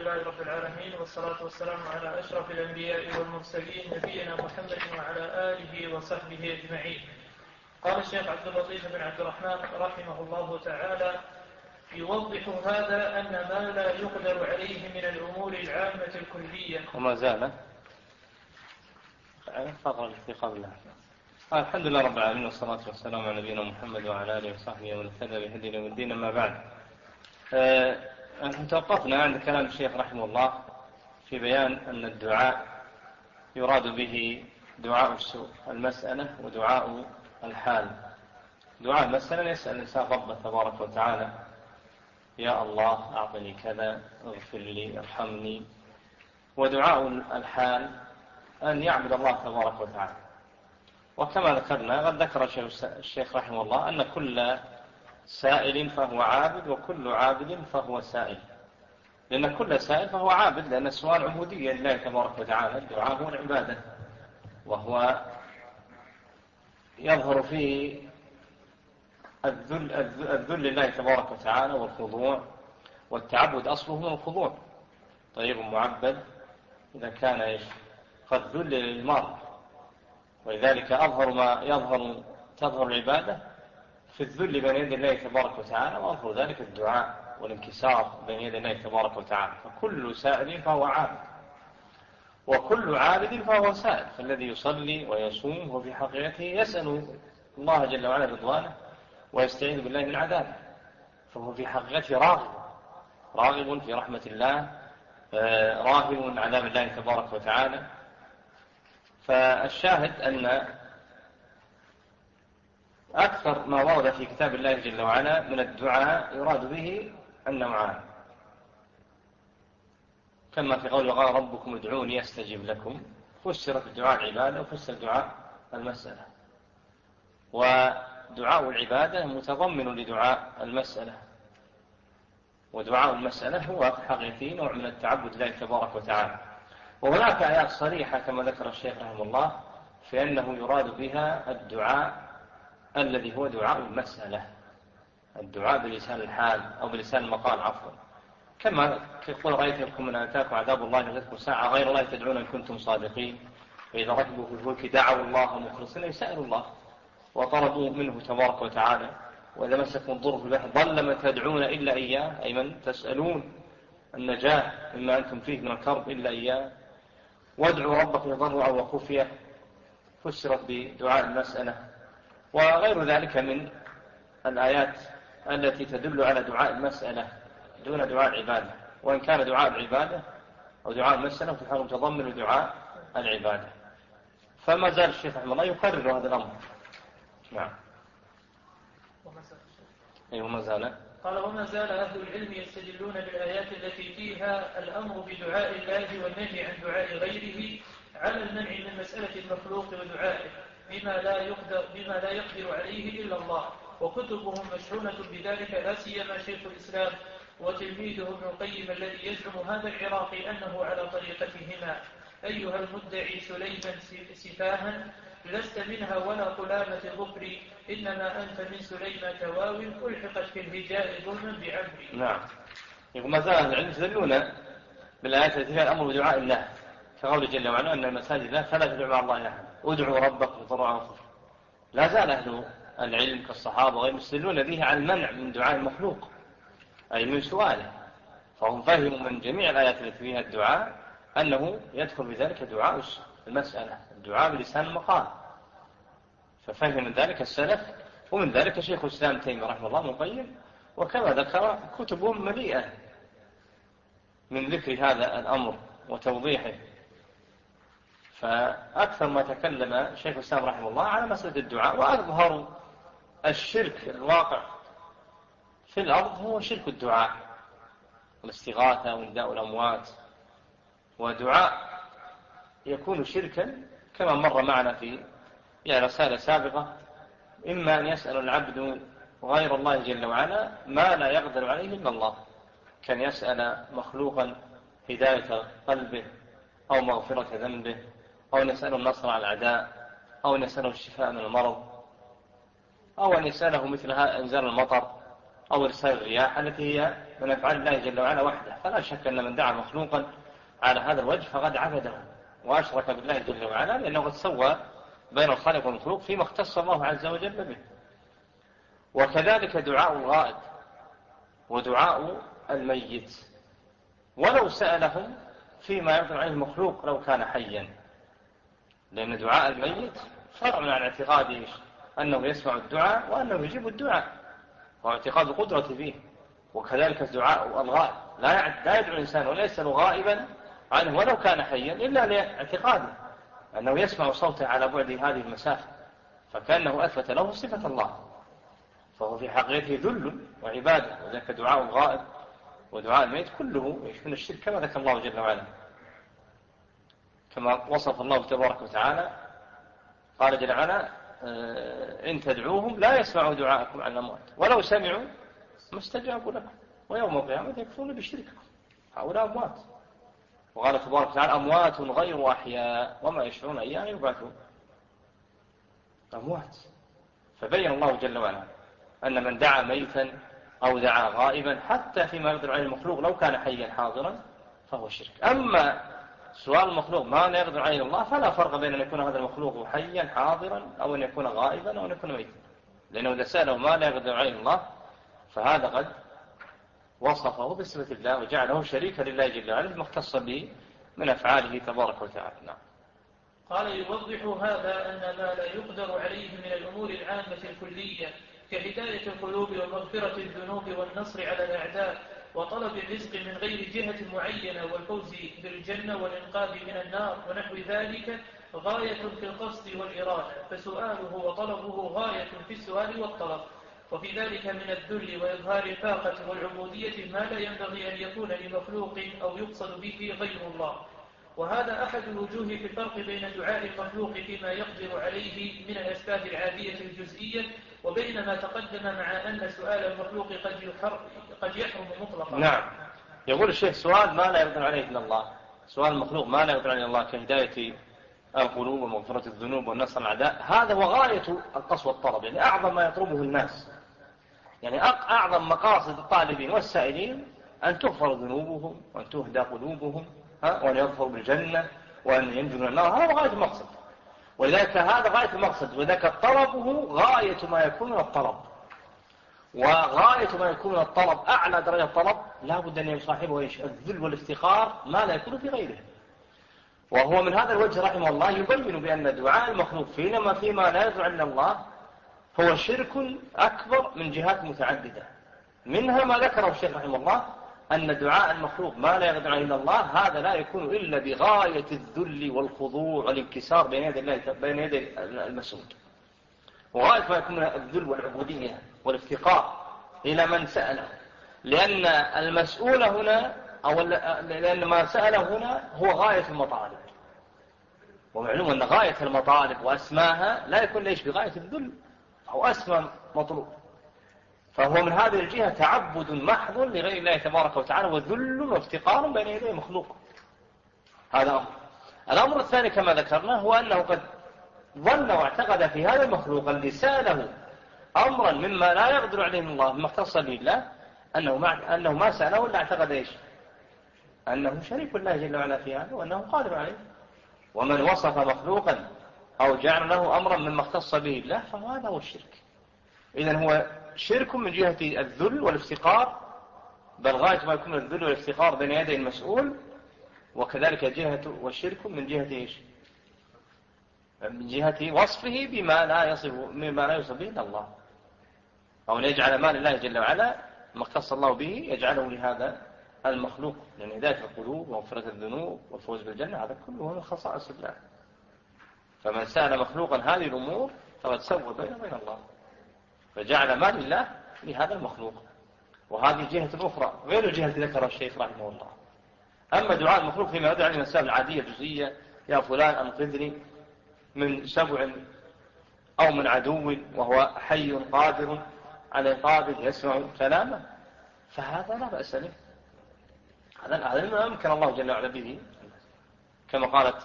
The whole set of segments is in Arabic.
لله رب العالمين، والصلاة والسلام على أشرف الأنبياء والمرسلين نبينا محمد وعلى آله وصحبه أجمعين. قال الشيخ عبد اللطيف بن عبد الرحمن رحمه الله تعالى: يوضح هذا أن ما لا يقدر عليه من الأمور العامة الكلية. وما زال الفقرة التي قبلها. الحمد لله رب العالمين، والصلاة والسلام على نبينا محمد وعلى آله وصحبه ومن اهتدى بهديه إلى الدين. أما بعد، نحن توقفنا عند كلام الشيخ رحمه الله في بيان أن الدعاء يراد به دعاء المسألة ودعاء الحال. دعاء المسألة يسأل الإنسان ربه تبارك وتعالى: يا الله أعطني كذا، اغفر لي، ارحمني. ودعاء الحال أن يعبد الله تبارك وتعالى. وكما ذكرنا، قد ذكر الشيخ رحمه الله أن كل سائل فهو عابد، وكل عابد فهو سائل. لأن كل سائل فهو عابد، لأن السؤال عبودية لله تبارك وتعالى. الدعاء هو العبادة، وهو يظهر فيه الذل لله تبارك وتعالى والخضوع، والتعبد أصله من الخضوع. طيب معبد إذا كان قد ذل للمرء، ولذلك تظهر العبادة في الذل بين يدي الله تبارك وتعالى، وأظهر ذلك الدعاء والانكسار بين يدي الله تبارك وتعالى. فكل سائل فهو عابد، وكل عابد فهو سائل. فالذي يصلي ويصوم هو في حقيقته يسأل الله جل وعلا رضوانه ويستعيذ بالله من عذابه، فهو في حقيقته راغب في رحمة الله، راهب من عذاب الله تبارك وتعالى. فالشاهد أن أكثر ما ورد في كتاب الله جل وعلا من الدعاء يراد به النوعان، كما في قول: وقال ربكم ادعوني أستجب لكم. فسرت الدعاء العبادة وفسر الدعاء المسألة. ودعاء العبادة متضمن لدعاء المسألة، ودعاء المسألة هو حقيقي نوع من التعبد لله تبارك وتعالى. وهناك آيات صريحة كما ذكر الشيخ رحمه الله في أنه يراد بها الدعاء الذي هو دعاء المسألة، الدعاء بلسان الحال أو بلسان المقال عفوا، كما يقول: رأيتكم من آتاكم عذاب الله لتذكروا ساعة غير الله تدعون إن كنتم صادقين. فإذا ركبوا في الفلك دعوا الله مخلصين يسألوا الله وطلبوا منه تبارك وتعالى. وإذا مسكم الضر في البحر ضل من تدعون إلا إياه، أي من تسألون النجاة مما أنتم فيه من الكرب إلا إياه. وادعوا ربكم تضرعا وخفية، فسرت بدعاء المسألة. وغير ذلك من الآيات التي تدل على دعاء المسألة دون دعاء العبادة، وإن كان دعاء العبادة أو دعاء المسألة فهو متضمن دعاء العبادة. فما زال الشيخ رحمه الله يكرر هذا الأمر. نعم. وما زال قال: وما زال أهل العلم يستدلون بالآيات التي فيها الأمر بدعاء الله والنهي عن دعاء غيره على المنع من مسألة المخلوق ودعائه بما لا يقدر عليه إلا الله. وكتبهم مشحونة بذلك، لا سيما شيخ الإسلام وتلميذه ابن القيم الذي يزعم هذا العراقي أنه على طريقتهما. أيها المدعي سليما سفاها، لست منها ولا قلامة ظفري، إنما أنت من سليمة واو ألحقت في الهجاء ظلما بعمري. نعم. ما زال أهل العلم يستدلون بالآيات التي فيها الأمر بدعاء الله، كقوله جل وعلا: أن المساجد الله فلا تدعوا مع الله أحدا ادعوا ربكم تضرعا وخفيا. لا زال أهل العلم كالصحابة وغيرهم يستدلون به على المنع من دعاء المخلوق، أي من سؤاله. فهم فهموا من جميع الآيات التي فيها الدعاء أنه يدخل بذلك دعاء المسألة، الدعاء بلسان المقال. ففهم من ذلك السلف، ومن ذلك شيخ الإسلام تيمية رحمه الله ابن القيم. وكما ذكر كتبهم مليئة من ذكر هذا الأمر وتوضيحه. فأكثر ما تكلم شيخ الإسلام رحمه الله على مسألة الدعاء، وأظهر الشرك الواقع في الأرض هو شرك الدعاء والاستغاثة ونداء الأموات. ودعاء يكون شركا كما مر معنا في رسالة سابقة: إما أن يسأل العبد غير الله جل وعلا ما لا يقدر عليه إلا الله، كان يسأل مخلوقا هداية قلبه أو مغفرة ذنبه، أو أن يسأله النصر على الأعداء، أو أن يسأله الشفاء من المرض، أو أن يسأله مثل إنزال المطر، أو إرسال الرياح التي هي من أفعال الله جل وعلا وحده. فلا شك أن من دعا مخلوقا على هذا الوجه فقد عبده وأشرك بالله جل وعلا، لأنه قد سوى بين الخالق والمخلوق فيما اختص الله عز وجل به. وكذلك دعاء الغائب ودعاء الميت ولو سألهم فيما يرضى عن المخلوق لو كان حيا، لأن دعاء الميت فرع عن اعتقاده أنه يسمع الدعاء وأنه يجيب الدعاء واعتقاد القدرة فيه. وكذلك دعاء الغائب لا يدعو الإنسان ولا يسأل غائبا عنه ولو كان حيا إلا لاعتقاده أنه يسمع صوته على بعد هذه المسافة، فكأنه أثبت له صفة الله، فهو في حقيقته ذل وعبادة. وذلك دعاء الغائب ودعاء الميت كله يشمل الشرك كما ذكر الله جل وعلا، كما وصف الله تبارك وتعالى. قال جل وعلا: إن تدعوهم لا يسمعوا دعاءكم عن الأموات ولو سمعوا ما استجابوا لكم ويوم القيامة يكفرون بشرككم. هؤلاء أموات. وقال تبارك وتعالى: أموات غير أحياء وما يشعرون أيان يبعثون. أموات. فبين الله جل وعلا أن من دعا ميتا أو دعا غائبا حتى فيما يقدر عليه المخلوق لو كان حيا حاضرا فهو شرك. أما سؤال المخلوق ما لا يقدر عليه الله فلا فرق بين أن يكون هذا المخلوق حيا حاضرا أو أن يكون غائبا أو أن يكون ميتا، لأنه إذا سأله ما لا يقدر عليه الله فهذا قد وصفه بصفة الله وجعله شريكا لله جل وعلا ما اختص به من أفعاله تبارك وتعالى. نعم. قال: يوضح هذا أن ما لا يقدر عليه من الأمور العامة الكلية كهداية القلوب ومغفرة الذنوب والنصر على الأعداء وطلب الرزق من غير جهة معينة والفوز بالجنة والإنقاذ من النار ونحو ذلك غاية في القصد والإرادة، فسؤاله وطلبه غاية في السؤال والطلب، وفي ذلك من الذل وإظهار الطاقة والعبودية ما لا ينبغي أن يكون لمخلوق أو يقصد به غير الله. وهذا أحد الوجوه في الفرق بين دعاء المخلوق فيما يقدر عليه من الأسباب العادية الجزئية وبين ما تقدم مع أن سؤال المخلوق قد يحرم مطلقا. نعم. يقول الشيخ: سؤال ما لا يقدر عليه إلا الله، سؤال المخلوق ما لا يقدر عليه الله كهداية القلوب ومغفرة الذنوب والنصر على الأعداء، هذا هو غاية القصد والطلب، يعني أعظم ما يطلبه الناس، يعني أعظم مقاصد الطالبين والسائلين أن تغفر ذنوبهم وأن تهدى قلوبهم وأن يظفروا بالجنة وأن ينجوا من النار. هذا غاية المقصد، ولذلك هذا غاية المقصد، وذلك طلبه غاية ما يكون من الطلب. وغاية ما يكون من الطلب أعلى درجة الطلب لا بد أن يصاحبه الذل والافتقار ما لا يكون في غيره. وهو من هذا الوجه رحمه الله يبين بأن دعاء المخلوق فيما لا يدعو إلا الله هو شرك أكبر من جهات متعددة. منها ما ذكره الشيخ رحمه الله أن دعاء المخلوق ما لا يقدر إلا الله هذا لا يكون إلا بغاية الذل والخضوع والانكسار بين يدي المسؤول، وغاية ما يكون الذل والعبودية والافتقار إلى من سأله، لأن المسؤول هنا أو لأن ما سأله هنا هو غاية المطالب، ومعلوم أن غاية المطالب وأسماها لا يكون ليش بغاية الذل أو أسمى مطلوب، فهو من هذه الجهة تعبد محض لغير الله تبارك وتعالى وذل وافتقار بين يدي مخلوق. هذا أمر. الأمر الثاني كما ذكرنا هو أنه قد ظن واعتقد في هذا المخلوق الذي سأله أمرا مما لا يقدر عليه الله مما اختص به الله أنه ما سأله إلا اعتقد إيش؟ أنه شريك الله جل وعلا في هذا وأنه قادر عليه. ومن وصف مخلوقا أو جعل له أمرا مما اختص به الله فهذا هو الشرك. إذن هو شرك من جهة الذل والافتقار، بل غاية ما يكون الذل والافتقار بين يدي المسؤول، وكذلك جهة والشرك من جهة إيش؟ من جهة وصفه بما لا يصف به إلا الله، أو أن يجعل ما لله جل وعلا ما اختص الله به يجعله لهذا المخلوق، لأن هداية القلوب ومغفرة الذنوب والفوز بالجنة هذا كله من خصائص الله. فمن سأل مخلوقا هذه الأمور فقد سوى بين الله، فجعل ما لله لهذا المخلوق، وهذه جهة أخرى غير الجهة التي ذكرها الشيخ رحمه الله. أما دعاء المخلوق فيما يدعو عن المسائل العادية الجزئية: يا فلان أنقذني من سبع أو من عدو وهو حي قادر على إنقاذه يسمع كلامه، فهذا لا بأس به، هذا ما أمكن الله جل وعلا به، كما قالت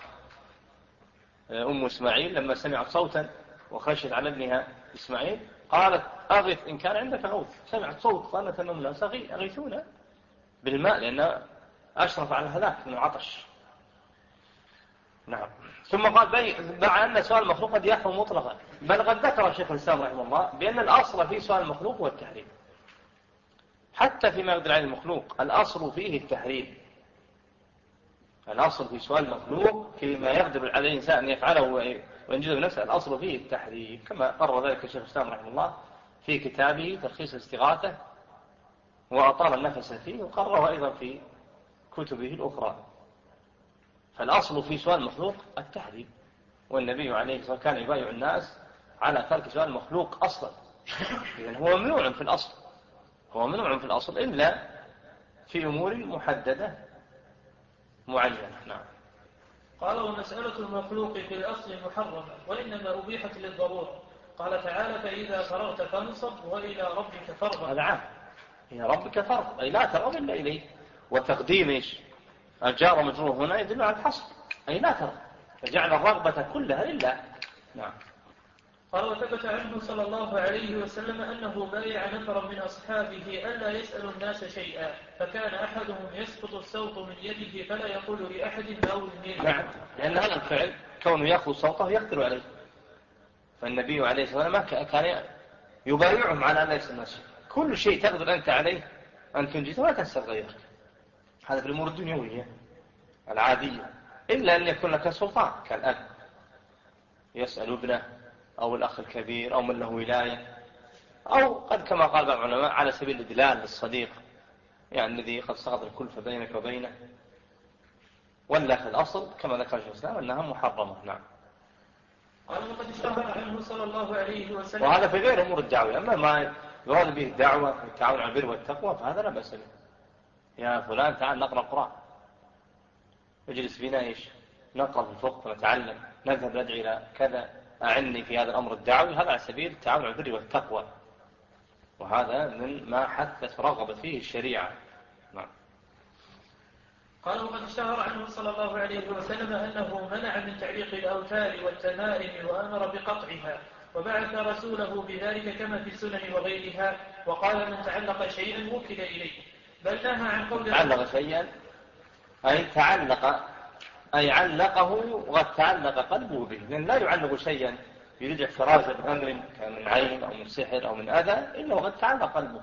أم إسماعيل لما سمعت صوتا وخشت على ابنها إسماعيل قالت: أغث إن كان عندك غوث. سمعت صوت قالت النملة: أغيثونا، بالماء لأنه أشرف على الهلاك من العطش. نعم. ثم قال مع أن سؤال المخلوق قد يحرم مطلقا، بل قد ذكر شيخ الإسلام رحمه الله بأن الأصل في سؤال المخلوق هو التحريم، حتى فيما يقدر عليه المخلوق الأصل فيه التحريم. الأصل في سؤال المخلوق فيما يقدر على الإنسان أن يفعله وينجزه بنفسه الأصل فيه التحريم، كما قرر ذلك الشيخ الإسلام رحمه الله في كتابه تلخيص الاستغاثة وأطال النفس فيه، وقرره أيضا في كتبه الأخرى. فالأصل في سؤال المخلوق التحريم، والنبي عليه الصلاة والسلام كان يبايع الناس على ترك سؤال المخلوق أصلا. إذن هو ممنوع في الأصل، هو ممنوع في الأصل إلا في أمور محددة معينة. نعم. قال ومسألة المخلوق في الأصل محرمة وإنما أبيحت للضرورة. قال تعالى فإذا فرغت فانصب وإلى ربك فارغب. هذا عام، إلى ربك فارغب أي لا ترغب إلا إليه. وتقديم إيش الجار مجرور هنا يدل على الحصر، أي لا ترغب، فجعل الرغبة كلها لله. نعم. قال وثبت عنه صلى الله عليه وسلم أنه بايع نفرا من أصحابه ألا يسأل الناس شيئا، فكان أحدهم يسقط الصوت من يده فلا يقول لأحد ما أذنه. نعم، لأن هذا الفعل كونه يأخذ صوته يقدر عليه، فالنبي عليه الصلاة والسلام كان يبايعهم على أن لا يسأل الناس. كل شيء تقدر أنت عليه أن تنجزه ولا تسأل غيرك، هذا في الأمور الدنيوية العادية، إلا أن يكون لك سلطان كالأب يسأل ابنه أو الأخ الكبير أو من له ولاية، أو قد كما قال بعض العلماء على سبيل الإدلال للصديق، يعني الذي قد سقط الكلفة بينك وبينه. ولا في الأصل كما ذكر الشيخ الإسلام أنها محرمة. نعم. قال وقد اشتهر عنه صلى الله عليه وسلم، وهذا في غير أمور الدعوة، أما ما يراد به الدعوة والتعاون على البر والتقوى فهذا لا بأس به. يا فلان تعال نقرأ القرآن، اجلس بنا إيش نقرأ في الفقه ونتعلم، نذهب ندعي إلى كذا، أعني في هذا الأمر الدعوي، هذا على سبيل التعاون على البر والتقوى، وهذا من ما حثت ورغبت فيه الشريعة. نعم. قال وقد اشتهر عنه صلى الله عليه وسلم أنه منع من تعليق الأوتار والتمائم وأمر بقطعها، وبعث رسوله بذلك كما في السنن وغيرها، وقال من تعلق شيئا وكل إليه، بل نهى عن قول تعلق شيئا أي تعلق أي علقه وقد تعلق قلبه به، لأن لا يعلق شيئا يريد احتراز من أمر من عين أو من سحر أو من أذى إلا وقد تعلق قلبه،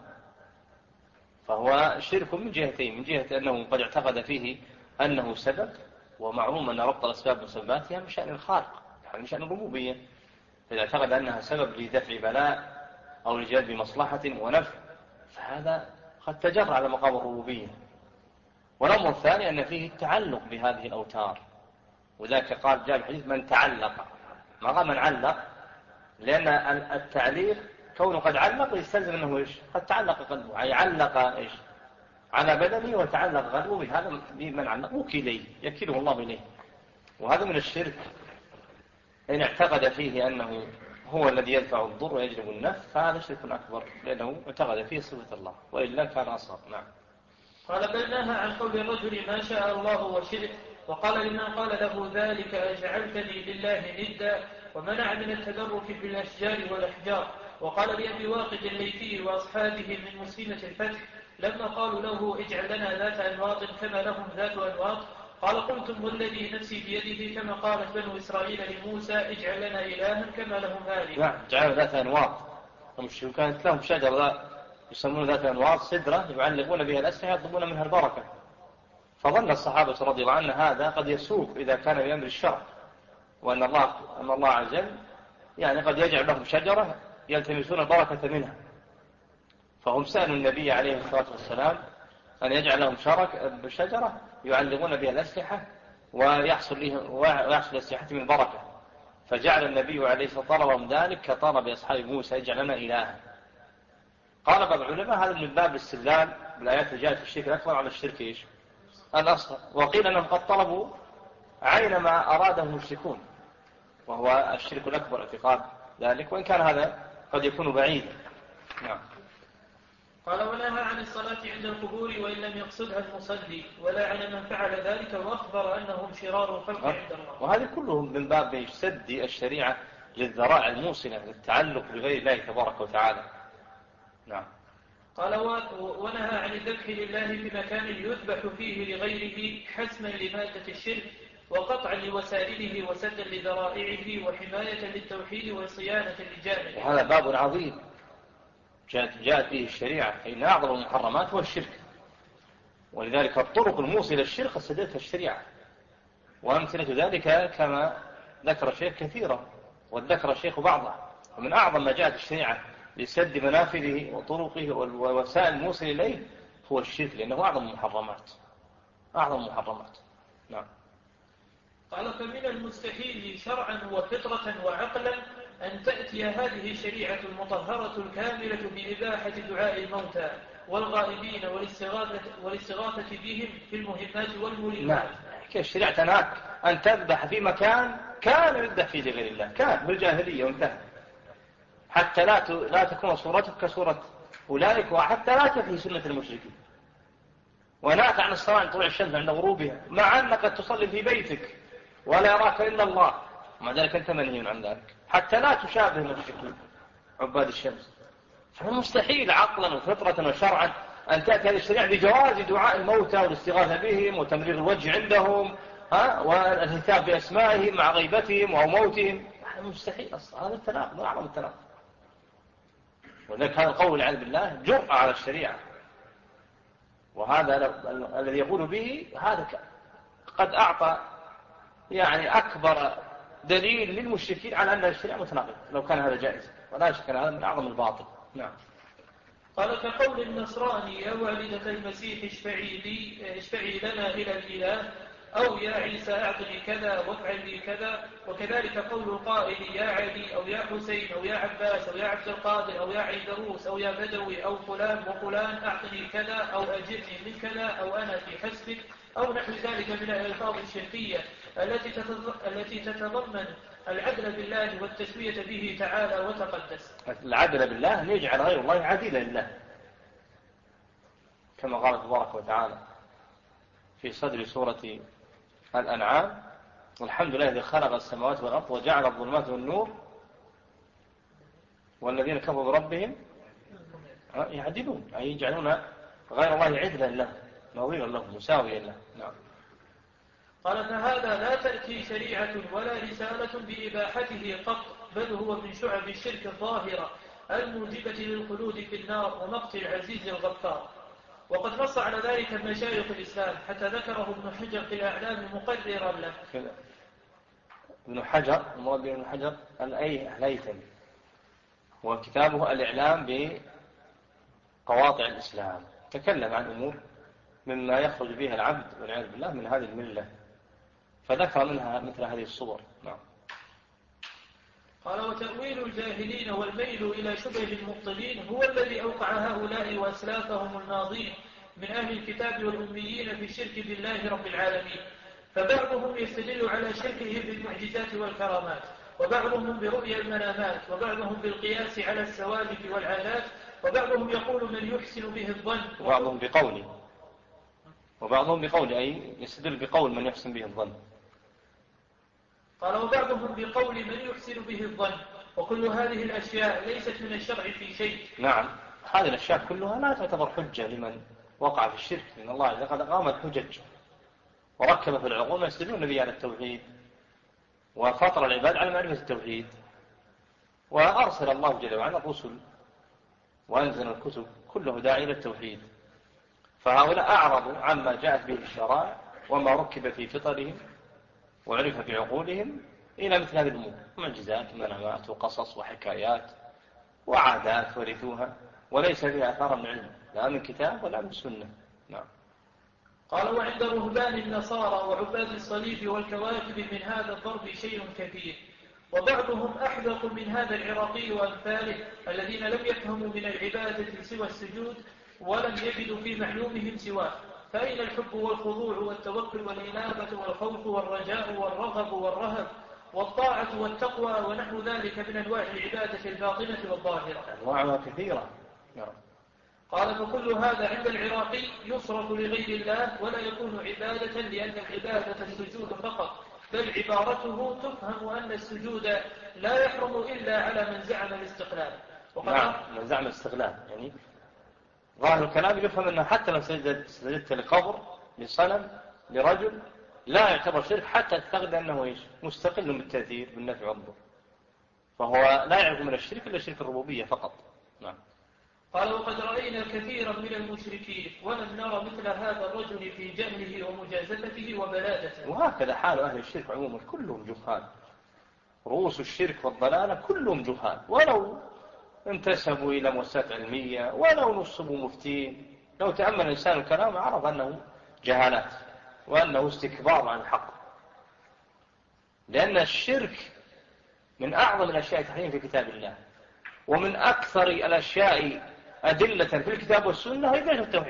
فهو شرك من جهتين، من جهة أنه قد اعتقد فيه أنه سبب، ومعلوم أن ربط الأسباب بسبباتها من شأن الخالق، يعني من شأن الربوبية، فإذا اعتقد أنها سبب لدفع بلاء أو لجلب مصلحة ونفع فهذا قد تجرى على مقام الربوبية. والأمر الثاني أن فيه التعلق بهذه الأوتار، وذلك قال جاء الحديث من تعلق، ما قال من علق، لأن التعليق كونه قد علق يستلزم أنه إيش قد تعلق قلبه، أي علق إيش على بدنه وتعلق قلبه بهذا من علق وكيليه يكيله الله إليه، وهذا من الشرك إن اعتقد فيه أنه هو الذي يدفع الضر ويجلب النفع فهذا شرك أكبر، لأنه اعتقد فيه صفة الله وإلا كان أصغر. نعم. قال بل نهى عن قول الرجل ما شاء الله وشئت، وقال لمن قال له ذلك أجعلتني لله ندا، ومنع من التبرك بالأشجار والأحجار. وقال لأبي واقد الليثي وأصحابه من مسلمة الفتح لما قالوا له اجعل لنا ذات أنواط كما لهم ذات أنواط، قال قلتم والذي نفسي بيده كما قالت بنو إسرائيل لموسى اجعل لنا إلها كما لهم آلهة. نعم، جعلوا ذات أنواط، كانت لهم شجرة يسمون ذات أنواط سدرة يعلقون بها الأسلحة يطلبون منها البركة، فظن الصحابة رضي الله عنهم هذا قد يسوق إذا كان بأمر الشرع، وأن الله عز وجل يعني قد يجعل لهم شجرة يلتمسون البركة منها، فهم سألوا النبي عليه الصلاة والسلام أن يجعل لهم شجرة يعلقون بها الأسلحة ويحصل الأسلحة من بركة، فجعل النبي عليه الصلاة والسلام طلبهم ذلك كطلب أصحاب موسى يجعل لنا إلها. قال بعض العلماء هذا من باب الاستدلال بالآيات اللي جاءت في الشرك الأكبر على الشرك إيش الأصغر، وقيل أنهم قد طلبوا عين ما أراده المشركون وهو الشرك الأكبر اعتقاد ذلك، وإن كان هذا قد يكون بعيدا. نعم. قال ونهى عن الصلاة عند القبور وإن لم يقصدها المصلي، ولا عن من فعل ذلك وأخبر أنهم شرار الخلق عند الله. وهذه كلهم من باب سد الشريعة للذرائع الموصلة للتعلق بغير الله تبارك وتعالى. نعم. قال ونهى عن الذبح لله في مكان يذبح فيه لغيره حسما لمادة الشرك وقطعا لوسائله وسدا لذرائعه وحماية للتوحيد وصيانة لجامعه. وهذا باب عظيم جاءت به الشريعة، فإن أعظم المحرمات هو الشرك، ولذلك الطرق الموصلة للشرك استدلتها الشريعة، وأمثلة ذلك كما ذكر الشيخ كثيرة وذكر الشيخ بعضها. ومن أعظم ما جاءت الشريعة لسد منافذه وطرقه ووسائل الموصل إليه هو الشرك، لأنه أعظم المحرمات. نعم. قال فمن المستحيل شرعا وفطرة وعقلا أن تأتي هذه الشريعة المطهرة الكاملة بإباحة دعاء الموتى والغائبين والاستغاثة بهم في المهمات والملمات. نعم. الشريعة تنهاك أن تذبح في مكان كان يذبح فيه لغير الله، كان بالجاهلية وانتهى، حتى لا تكون صورتك كصورة أولئك، وحتى لا تفي سنة المشركين. ونهاك عن الصلاة عند طلوع الشمس عند غروبها، مع أنك تصلي في بيتك ولا يراك إلا الله، ومع ذلك أنت منهي عن ذلك حتى لا تشابه المشركين عباد الشمس. فمستحيل عقلا وفطرة وشرعا أن تأتي هذه الشريعة بجواز دعاء الموتى والاستغاثة بهم وتمرير الوجه عندهم والهتاف بأسمائهم مع غيبتهم أو موتهم. مستحيل أصلا، هذا التناقض، أعظم التناقض. وذلك هذا القول والعياذ بالله جرأة على الشريعة، وهذا الذي يقول به هذا قد أعطى يعني أكبر دليل للمشركين على أن الشريعة متناقضة لو كان هذا جائز، ولا شك أن هذا من أعظم الباطل. نعم. قال كقول النصراني يا والدة المسيح اشفعي لنا إلى الإله، أو يا عيسى أعطني كذا وافعل لي كذا. وكذلك قول القائل يا علي أو يا حسين أو يا عباس أو يا عبد القادر أو يا عيدروس أو يا بدوي أو فلان وفلان أعطني كذا أو أجرني من كذا أو أنا في حسبك أو نحو ذلك من الألفاظ الشركية التي تتضمن العدل بالله والتسوية به تعالى وتقدس. العدل بالله أن يجعل غير الله عديلا لله، كما قال تبارك وتعالى في صدر سورة الأنعام والحمد لله الذي خلق السماوات والأرض وجعل الظلمات والنور والذين كفروا بربهم يعدلون، أي يجعلون غير الله عدلا له نظيرا له مساويا له. نعم. قال فهذا لا تأتي شريعة ولا رسالة بإباحته قط، بل هو من شعب الشرك الظاهرة الموجبة للخلود في النار ومقت العزيز الغفار. وقد نص على ذلك مشايخ الإسلام حتى ذكره ابن حجر في الأعلام مقررا له. ابن حجر المراد ابن حجر الهيثمي، وكتابه الإعلام بقواطع الإسلام، تكلم عن أمور مما يخرج بها العبد والعياذ بالله من هذه الملة، فذكر منها مثل هذه الصور. نعم. قال وتأويل الجاهلين والميل إلى شبه المبطلين هو الذي أوقع هؤلاء وأسلافهم الماضين من أهل الكتاب والأميين في الشرك بالله رب العالمين. فبعضهم يستدل على شركه بالمعجزات والكرامات، وبعضهم برؤيا المنامات، وبعضهم بالقياس على السوالف والعادات، وبعضهم يقول من يحسن به الظن، وبعضهم بقوله أي يستدل بقول من يحسن به الظن. قال وبعضهم بقول من يحسن به الظن، وكل هذه الأشياء ليست من الشرع في شيء. نعم، هذه الأشياء كلها لا تعتبر حجة لمن وقع في الشرك، لأن الله قد قامت حجج وركب في العقول ما يستدلون به على التوحيد، وفطر العباد على معرفة التوحيد، وأرسل الله جل وعلا الرسل وأنزل الكتب كله داعي إلى التوحيد. فهؤلاء أعرضوا عما جاءت به الشرائع وما ركب في فطرهم وعرف في عقولهم إلى مثل هذه الأمور، معجزات ومنامات وقصص وحكايات وعادات ورثوها وليس فيها أثار من علم لا من كتاب ولا من سنة. نعم. قال وعند رهبان النصارى وعباد الصليب والكواكب من هذا الضرب شيء كثير، وبعضهم أحذق من هذا العراقي وأمثاله الذين لم يفهموا من العبادة سوى السجود ولم يجدوا في معلومهم سواه. فأين الحب والخضوع والتوكل والإنابة والخوف والرجاء والرغب والرهب والطاعة والتقوى ونحو ذلك من أنواع العبادة الباطنة والظاهرة؟ أنواعها كثيرة. نعم. قال فكل هذا عند العراقي يصرف لغير الله ولا يكون عبادة، لأن العبادة السجود فقط، بل عبارته تفهم أن السجود لا يحرم إلا على من زعم الاستقلال. نعم، من زعم الاستقلال يعني ظاهر الكلام يفهم أنه حتى لو سجدت لقبر لصنم لرجل لا يعتبر شرك حتى تعتقد أنه إيش مستقل بالتأثير بالنفع والضر، فهو لا يعرف من الشرك إلا شرك الربوبية فقط. نعم. قال وقد رأينا كثيرا من المشركين ولم نرى مثل هذا الرجل في جهله ومجازفته وبلادته. وهكذا حال أهل الشرك عموما كلهم جهال، رؤوس الشرك والضلالة كلهم جهال، ولو انتسبوا إلى مؤسسات علمية ولو نصبوا مفتين، لو تأمل الإنسان الكلام عرف أنه جهالات وأنه استكبار عن الحق، لأن الشرك من أعظم الأشياء تحريم في كتاب الله، ومن أكثر الأشياء أدلة في الكتاب والسنة هي إثبات التوحيد.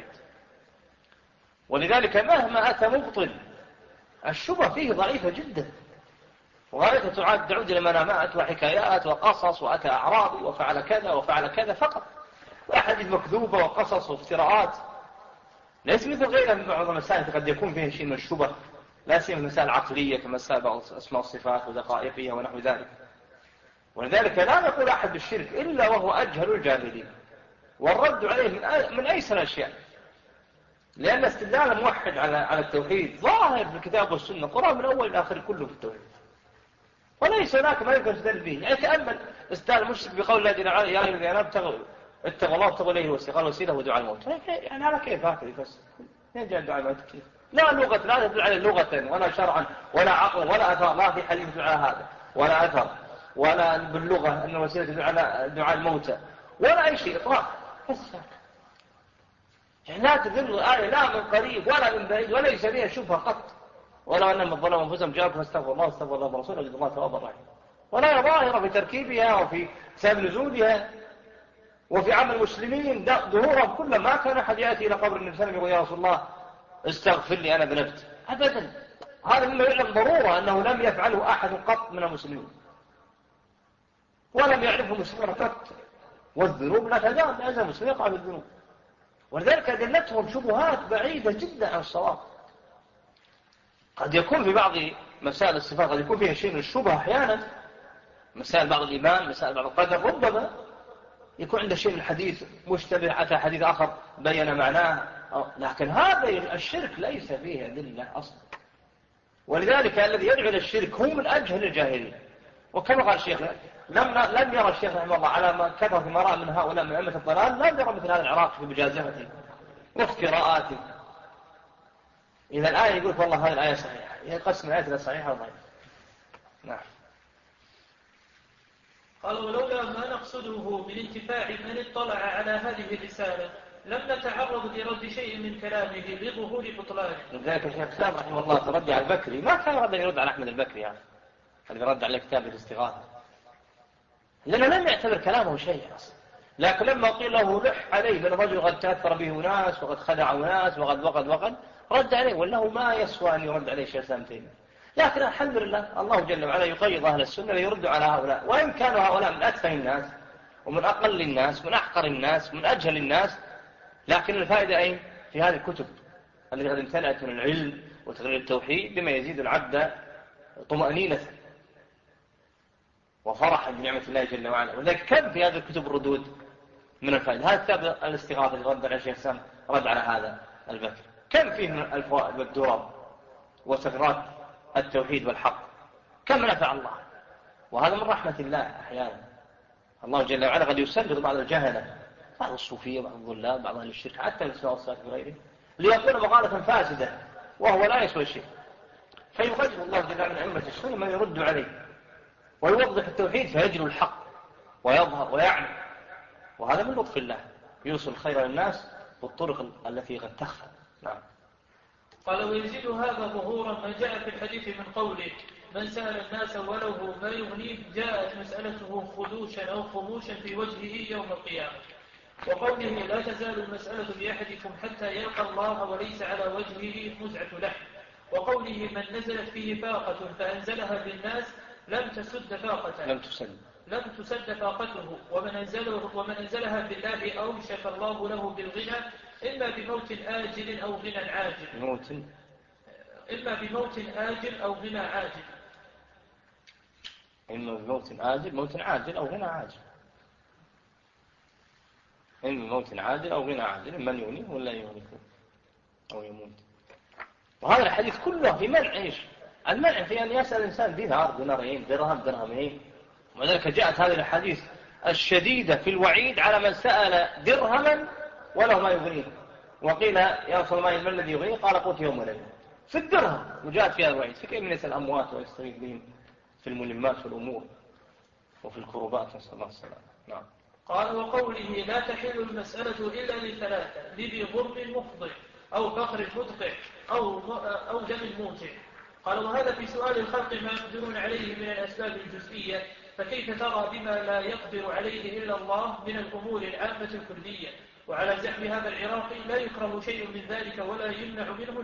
ولذلك مهما أتى مبطل الشبهة فيه ضعيفة جدا، وغاية تعود إلى منامات وحكايات وقصص وأتى أعراضي وفعل كذا وفعل كذا فقط، وأحاديث مكذوبة وقصص وافتراءات، ليس مثل غيرها من بعض المسائل قد يكون فيها شيء من الشبه، لا سيما مسائل عقلية كمسائل بعض أسماء الصفات ودقائقها ونحو ذلك. ولذلك لا نقول أحد بالشرك إلا وهو أجهل الجاهلين، والرد عليه من أيسر الأشياء، لأن استدلال الموحد على التوحيد ظاهر في الكتاب والسنة، القرآن من أول إلى آخر كله في التوحيد، وليس هناك ما يمكن استدلال به. يعني تأمل استدلال المشرك بقول الله جل وعلا يا أيها الذين آمنوا اتقوا الله وابتغوا إليه الوسيلة ودعاء الموت. يعني على كيف هكذا بس؟ يجعل دعاء الموت كيف؟ لا لغة، لا تدل على لغة ولا شرعا ولا عقلا ولا أثر، لا في حديث يدل على هذا ولا أثر، ولا باللغة أن الوسيلة تدل على دعاء الموتى ولا أي شيء إطلاق. بس يعني لا تدل الآية لا من قريب ولا من بعيد وليس فيها شبهة قط، ولا أنهم ظلموا أنفسهم جاءكم فاستغفروا الله واستغفر الله ورسوله وجد الله توابا رحيما، ولا ظاهرة في تركيبها وفي سبب نزولها وفي عمل المسلمين ظهورهم كل ما كان أحد يأتي إلى قبر النبي صلى الله عليه وسلم يقول يا رسول الله استغفر لي أنا ذنبت، أبدا. هذا مما يعلم ضرورة أنه لم يفعله أحد قط من المسلمين، ولم يعرفه المسلمين قط، والذنوب لا تزال لأن المسلمين يقع بالذنوب، ولذلك أدلتهم شبهات بعيدة جدا عن الصواب. قد يكون في بعض مسائل الصفات قد يكون فيها شيء من الشبهة أحيانا، مسائل بعض الإيمان، مسائل بعض القدر، ربما يكون عنده شيء من الحديث مشتبه، أتى حديث آخر بين معناه، لكن هذا الشرك ليس فيه أدلة أصلا. ولذلك الذي يدعو إلى الشرك هو من أجهل الجاهلين. وكما قال الشيخ لم يرى الشيخ رحمه الله على ما كثر ما رأى من هؤلاء من أئمة الضلال، لم يرى مثل هذا العراق في مجازفته وافتراءاته. إذا الآية يقول والله هذه الآية صحيحة، يقسم الآية إلى صحيحة وضعيفة. نعم. قال ولولا ما نقصده من انتفاع من اطلع على هذه الرسالة لم نتعرض لرد شيء من كلامه لظهور بطلانه. لذلك الشيخ الإسلام رحمه الله تردي على البكري، ما كان رد يرد على أحمد البكري يعني الذي رد عليه كتاب الاستغاثة، لأنه لم يعتبر كلامه شيء أصلا. لكن لما قيل له لح عليه بأن الرجل قد تأثر به ناس وقد خدعوا ناس وقد رد عليه، وله ما يسوى أن يرد عليه الشيخ الإسلام تيمية. لكن الحمد لله الله جل وعلا يقيض أهل السنة ليردوا على هؤلاء، وإن كانوا هؤلاء من أتفه الناس ومن أقل الناس من أحقر الناس من أجهل الناس، لكن الفائدة أين؟ في هذه الكتب التي قد امتلأت من العلم وتغيير التوحيد بما يزيد العبد طمأنينة وفرحا بنعمة الله جل وعلا. ولذلك كم في هذه الكتب الردود من الفائدة. هذا كتاب الاستغاثة اللي رد على الشيخ سام رد على هذا البكر، كم فيه من الفوائد والدرر وثغرات التوحيد والحق، كم نفع الله. وهذا من رحمة الله. أحيانا الله جل وعلا قد يسلط بعض الجهلة، بعض الصوفية بعض الظلام بعض أهل الشرك حتى الإسلام والصلاة وغيره ليقول مقالة فاسدة وهو لا يسوى شيء، فيقدم الله جل وعلا من أئمة السنة من يرد عليه ويوضح التوحيد فيجلو الحق ويظهر ويعلم، وهذا من لطف الله يوصل الخير للناس بالطرق التي قد تخفى. نعم. قال ويزيد هذا ظهورا ما جاء في الحديث من قوله من سأل الناس وله ما يغنيه جاءت مسألته خدوشا أو خموشا في وجهه يوم القيامة، وقوله لا تزال المسألة بأحدكم حتى يلقى الله وليس على وجهه مزعة لحم، وقوله من نزلت فيه فاقة فأنزلها بالناس لم تسد فاقته، ومن أنزلها بالله أوشك الله له بالغنى إما بموت آجل أو غنى عاجل. إما بموت آجل أو غنى عاجل. إما بموت آجل موت عاجل أو غنى عاجل. إن موت عادل أو غنى عادل، من يغني ولا يغني أو يموت. وهذا الحديث كله في منع إيش؟ المنع في أن يسأل الإنسان دينارين درهم درهمين. وذلك جاءت هذه الحديث الشديدة في الوعيد على من سأل درهما وله ما يغنيه. وقيل يا رسول الله ما الذي يغنيه؟ قال قوت يوم وليلة في الدرهم. وجاءت فيها الوعيد. في كيف من يسأل الأموات ويستغيث بهم في الملمات والأمور وفي الكروبات، نسأل الله السلامة. نعم. قال وقوله لا تحل المسألة إلا لثلاثة: لذي ضر مفضع، أو فقر مدقع، أو دم موجع. قال وهذا في سؤال الخلق ما يقدرون عليه من الأسباب الجزئية، فكيف ترى بما لا يقدر عليه إلا الله من الأمور العامة الكلية؟ وعلى زعم هذا العراقي لا يكره شيء من ذلك ولا يمنع منه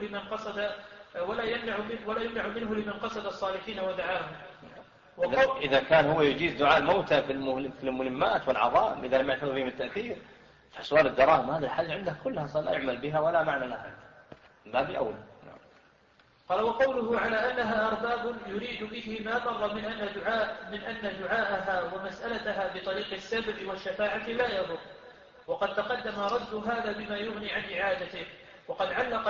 لمن قصد الصالحين ودعاهم. إذا كان هو يجيز دعاء الموتى في الملمات والعظام إذا لم يعتبر فيه التأثير، فسؤال الدراهم هذا الحل عنده كلها صار لا يعمل بها ولا معنى لها، ما بأول. قال وقوله على أنها أرباب يريد به ما مر من أن دعاءها ومسألتها بطريق السبب والشفاعة لا يضر، وقد تقدم رد هذا بما يغني عن إعادته. وقد علق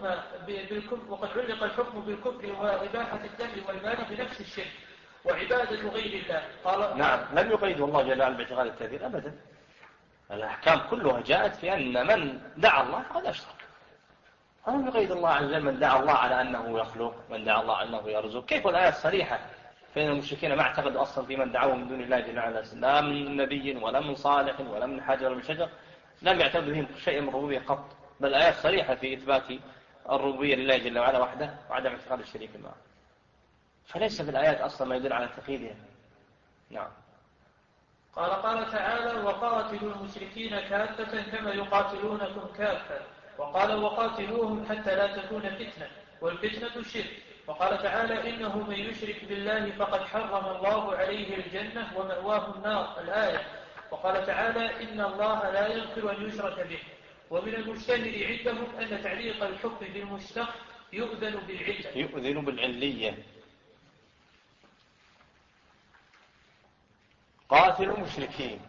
الحكم بالكفر وإباحة الدم والمال بنفس الشرك وعبادة غير الله. قال نعم، لم يقيد الله جل وعلا باعتقاد التأثير أبدا. الأحكام كلها جاءت في أن من دعا الله فقد أشرك. لم يقيد الله عز وجل من دعا الله على أنه يخلق، من دعا الله على أنه يرزق. كيف الآية الصريحة فإن المشركين ما اعتقدوا أصلا في من دعوه من دون الله جل وعلا، لا من نبي ولا من صالح ولا من حجر ولا من شجر، لم يعتقدوا فيهم شيء من الربوبية قط. بل الآية الصريحة في إثبات الربوبية لله جل وعلا وحده وعدم اعتقاد الشريك معه. فليس في الآيات أصلا ما يدل على تقييدها. نعم. قال تعالى وقاتلوا المشركين كافة كما يقاتلونكم كافة. وقال وقاتلوهم حتى لا تكون فتنة، والفتنة الشرك. وقال تعالى إنه من يشرك بالله فقد حرم الله عليه الجنة ومأواه النار، الآية. وقال تعالى إن الله لا يغفر أن يشرك به. ومن المشتهر عندهم أن تعليق الحكم بالمشتق يؤذن بالعلية. قاتل المشركين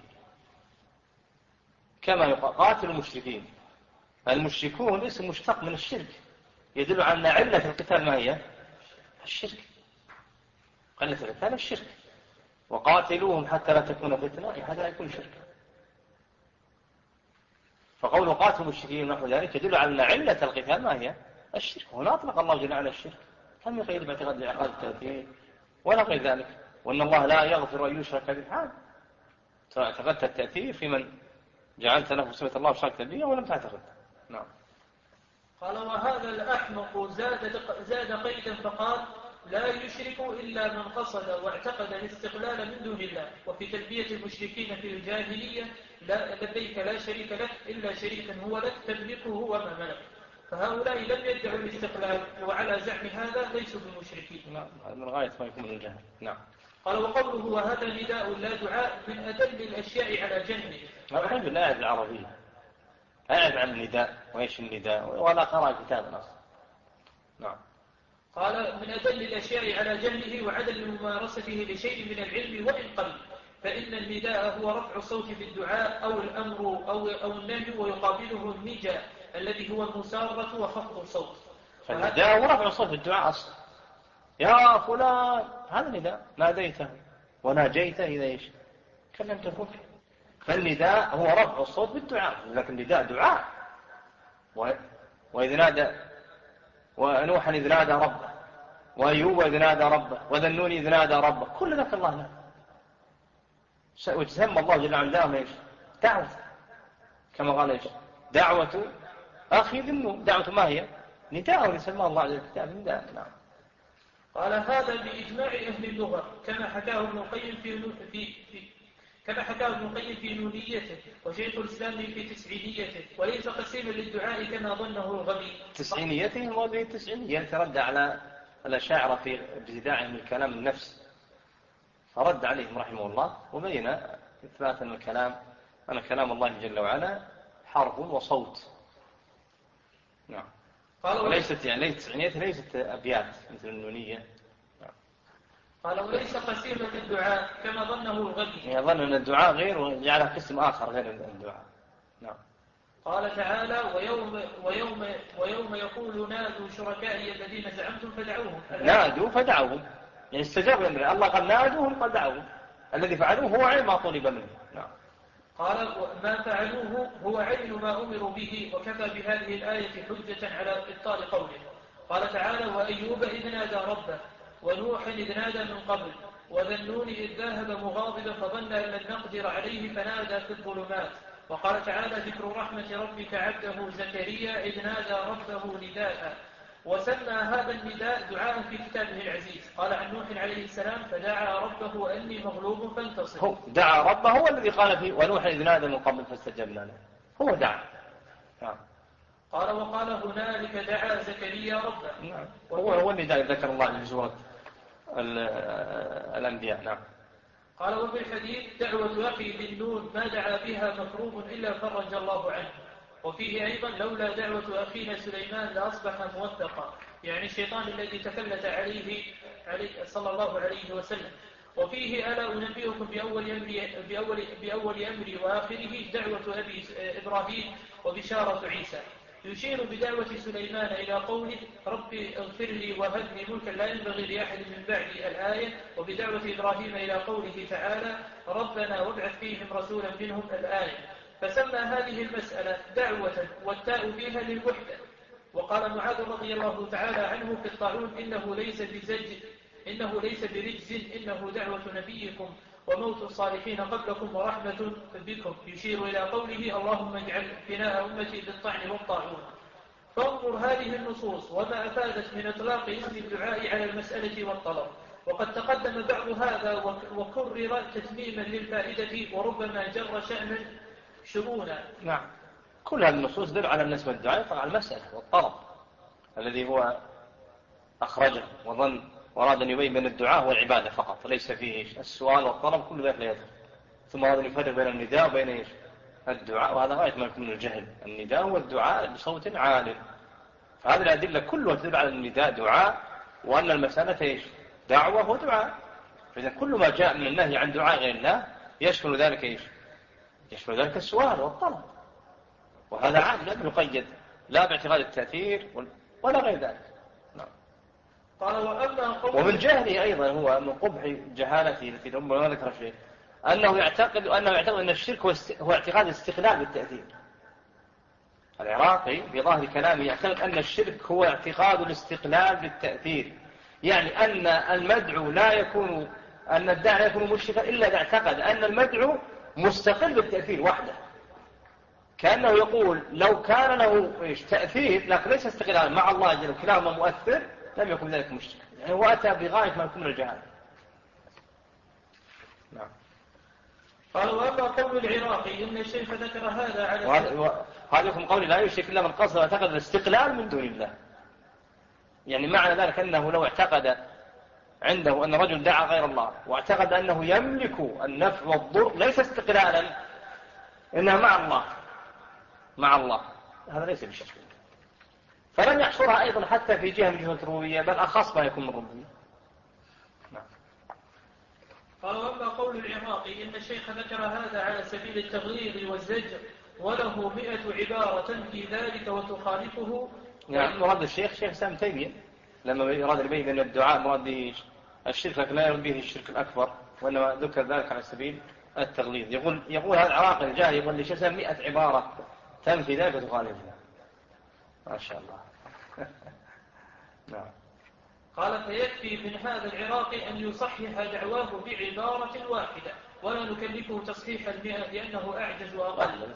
كما قاتل المشركين. المشركون اسم مشتق من الشرك، يدل على أن علة القتال ما هي؟ الشرك. علة القتال الشرك. وقاتلوهم حتى لا تكون فتنة، هذا يكون شرك. فقول قاتل المشركين نحو ذلك يدل على أن علة القتال ما هي؟ الشرك. هنا أطلق الله جل وعلا الشرك، لم يقيد باعتقاد العقاد التأثير ولا غير ذلك. وأن الله لا يغفر أن يشرك به. اعتقدت التأثير في من جعلت له سمة الله وشركت به ولم تعتقد. نعم. قال وهذا الأحمق زاد قيدا فقال لا يشرك إلا من قصد واعتقد الاستقلال من دون الله. وفي تلبية المشركين في الجاهلية لبيك لا شريك لك إلا شريكا هو لك تملكه وما ملك. فهؤلاء لم يدعوا الاستقلال، وعلى زعم هذا ليسوا بمشركين. نعم، من غاية ما يكون من الجهل. نعم. قال وقوله وهذا نداء لا دعاء من أدل الأشياء على جهله. هذا الحمد لله العربية لا يعرف عن النداء وإيش النداء ولا قرأ كتابا أصلا. نعم. قال من أدل الأشياء على جهله وعدم ممارسته لشيء من العلم وإن قل، فإن النداء هو رفع الصوت في الدعاء أو الأمر أو النهي، ويقابله النجا الذي هو المسارة وخفض الصوت. فالنداء هو رفع الصوت في الدعاء أصلا. يا فلان، هذا نداء، ناديته وناجيته إذا إيش كلمت فيه. فالنداء هو رفع الصوت بالدعاء، لكن النداء دعاء. وإذ نادى ونوحا إذ نادى ربه، وأيوب إذ نادى ربه، وذنون إذ نادى ربه، كل ذاك الله له. وتسمى الله جل وعلا إيش؟ دعوة، كما قال إيش؟ دعوة أخي ذنون. دعوة ما هي؟ نداء يسمى الله على الكتاب نداء. نعم. قال هذا بإجماع أهل اللغة كما حكاه ابن القيم في نونيته، وشيخ الإسلام في تسعينيته، وليس قسيما للدعاء كما ظنه الغبي. تسعينيته الموضوع التسعينية ترد على الأشاعرة في ابتداعهم الكلام النفس، فرد عليهم رحمه الله وبين إثبات أن كلام الله جل وعلا حرف وصوت. نعم. وليست يعني تسعينيته ليست أبيات مثل النونية. قال وليس قسيما للدعاء كما ظنه الغبي. يظن أن الدعاء غير وجعلها قسم آخر غير الدعاء. نعم. قال تعالى ويوم يقول نادوا شركائي الذين زعمتم فدعوهم. نادوا فدعوهم، يعني استجابوا لأمره. الله قال نادوهم فدعوهم، الذي فعلوه هو عين ما طلب منه. نعم. قال ما فعلوه هو عين ما أمروا به، وكفى بهذه الآية حجة على إبطال قوله. قال تعالى وأيوب إذ نادى ربه، ونوح إذ نادى من قبل، وذا النون إذ ذهب مغاضبا فظن أن لن نقدر عليه فنادى في الظلمات. وقال تعالى ذكر رحمة ربك عبده زكريا إذ نادى ربه نداء، وسمى هذا النداء دعاء في كتابه العزيز. قال عن نوح عليه السلام فدعا ربه أني مغلوب فانتصر. هو دعا ربه، هو الذي قال فيه ونوح إذ نادى من قبل فاستجبنا له، هو دعا. نعم. قال وقال هنالك دعا زكريا ربه. نعم. هو النداء ذكر الله في سورة الأنبياء. نعم. قال وفي الحديث دعوة أخي ذي النون ما دعا بها مكروب إلا فرج الله عنه. وفيه أيضا لولا دعوة أخينا سليمان لأصبح موثقا، يعني الشيطان الذي تفلت عليه صلى الله عليه وسلم. وفيه ألا أنبئكم بأول أمري وآخره دعوة أبي إبراهيم وبشارة عيسى. يشير بدعوة سليمان إلى قوله ربي اغفر لي وهب لي ملكا لا ينبغي لأحد من بعدي الآية، وبدعوة إبراهيم إلى قوله تعالى ربنا وابعث فيهم رسولا منهم الآية. فسمى هذه المسألة دعوة والتاء فيها للوحدة. وقال معاذ رضي الله تعالى عنه في الطاعون إنه ليس برجز إنه دعوة نبيكم وموت الصالحين قبلكم ورحمة بكم، يشير إلى قوله اللهم اجعل فناء أمتي بالطعن والطاعون. فانظر هذه النصوص وما أفادت من إطلاق اسم الدعاء على المسألة والطلب. وقد تقدم بعض هذا وكرر تتميما للفائدة وربما جر شأنا شؤونا. نعم. كل هذه النصوص تدل على أن اسم الدعاء يطلق على المسألة والطلب الذي هو أخرجه وظن وأراد أن يبين بين الدعاء والعبادة فقط، ليس فيه السؤال والطلب، كل ذلك لا يدخل. ثم أراد أن يفرق بين النداء وبين الدعاء، وهذا غاية ما يكون من الجهل. النداء والدعاء بصوت عال، فهذه الأدلة كلها تدل على النداء دعاء، وأن المسألة دعوة ودعاء. فإذا كل ما جاء من النهي عن دعاء غير الله يشمل ذلك يشمل ذلك السؤال والطلب، وهذا عام لا يقيد لا باعتقاد التأثير ولا غير ذلك. قال ومن جهله أيضا هو من قبح جهالته التي ربما ذكر شيء أنه يعتقد أن الشرك هو اعتقاد الاستقلال بالتأثير. العراقي بظاهر كلامه يعتقد أن الشرك هو اعتقاد الاستقلال بالتأثير، يعني أن المدعو أن الداعي لا يكون مشركا إلا إذا اعتقد أن المدعو مستقل بالتأثير وحده، كأنه يقول لو كان له تأثير لكن ليس استقلالا مع الله جل وعلا مؤثر لم يكن ذلك مشرك. يعني هو أتى بغاية ما يكون من الجهال. نعم. قال وأما قول العراقي إن الشيخ ذكر هذا على هذا يكون قولي لا يشرك إلا من قصد واعتقد الاستقلال من دون الله. يعني معنى ذلك أنه لو اعتقد عنده أن رجل دعا غير الله واعتقد أنه يملك النفع والضر ليس استقلالا إنها مع الله هذا ليس بشرك. فلم يحصرها أيضا حتى في جهة من جهة الربوبية، بل أخص ما يكون من الربوبية. نعم. قال وأما قول العراقي إن الشيخ ذكر هذا على سبيل التغليظ والزجر وله 100 عبارة في ذلك وتخالفه. يعني مراد الشيخ سام تيمية لما يراد يبين أن الدعاء مراد به الشرك لكن لا يراد به الشرك الأكبر، وإنما ذكر ذلك على سبيل التغليظ. يقول هذا العراقي الجاهل يقول لشيخ سام 100 عبارة تنفي ذلك وتخالفه. ما شاء الله. نعم. قال فيكفي من هذا العراقي أن يصحح دعواه بعبارة واحدة ولا نكلفه تصحيح 100 لأنه أعجز وأقل.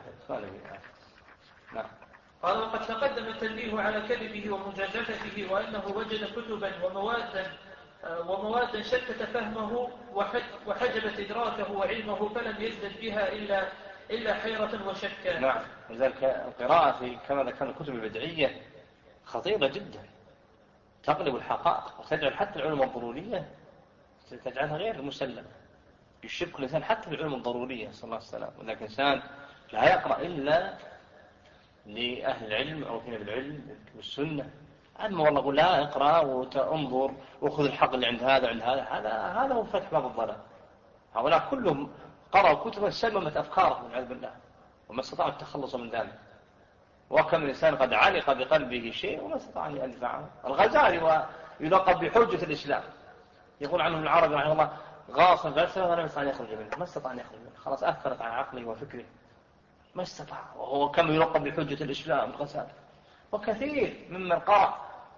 نعم. قال وقد تقدم التنبيه على كذبه ومجازفته وأنه وجد كتبا وموادا شتت فهمه وحجبت إدراكه وعلمه فلم يزدد بها إلا حيرة وشكا. نعم. وذلك القراءة في كما ذكرنا الكتب البدعية خطيرة جدا، تقلب الحقائق وتجعل حتى العلوم الضرورية تجعلها غير مسلمة. يشرك الإنسان حتى في العلوم الضرورية صلى الله عليه وسلم، وذلك الإنسان لا يقرأ إلا لأهل العلم أو فينا بالعلم والسنة. أما والله أقول لا اقرأ وانظر وخذ الحق اللي عند هذا وعند هذا هو فتح باب الضلال. هؤلاء كلهم قرأوا كتبا سلمت أفكارهم والعياذ بالله، وما استطاعوا التخلص من ذلك. وكم الإنسان قد علق بقلبه شيء وما استطاع أن يدفعه. الغزالي يلقب بحجة الإسلام، يقول عنه العربي رحمه الله غاص فلسفة ولم يستطع أن يخرج منه، ما استطاع أن يخرج منه، خلاص أثرت على عقله وفكره، ما استطاع. وهو كم يلقب بحجة الإسلام الغزالي. وكثير ممن قرأ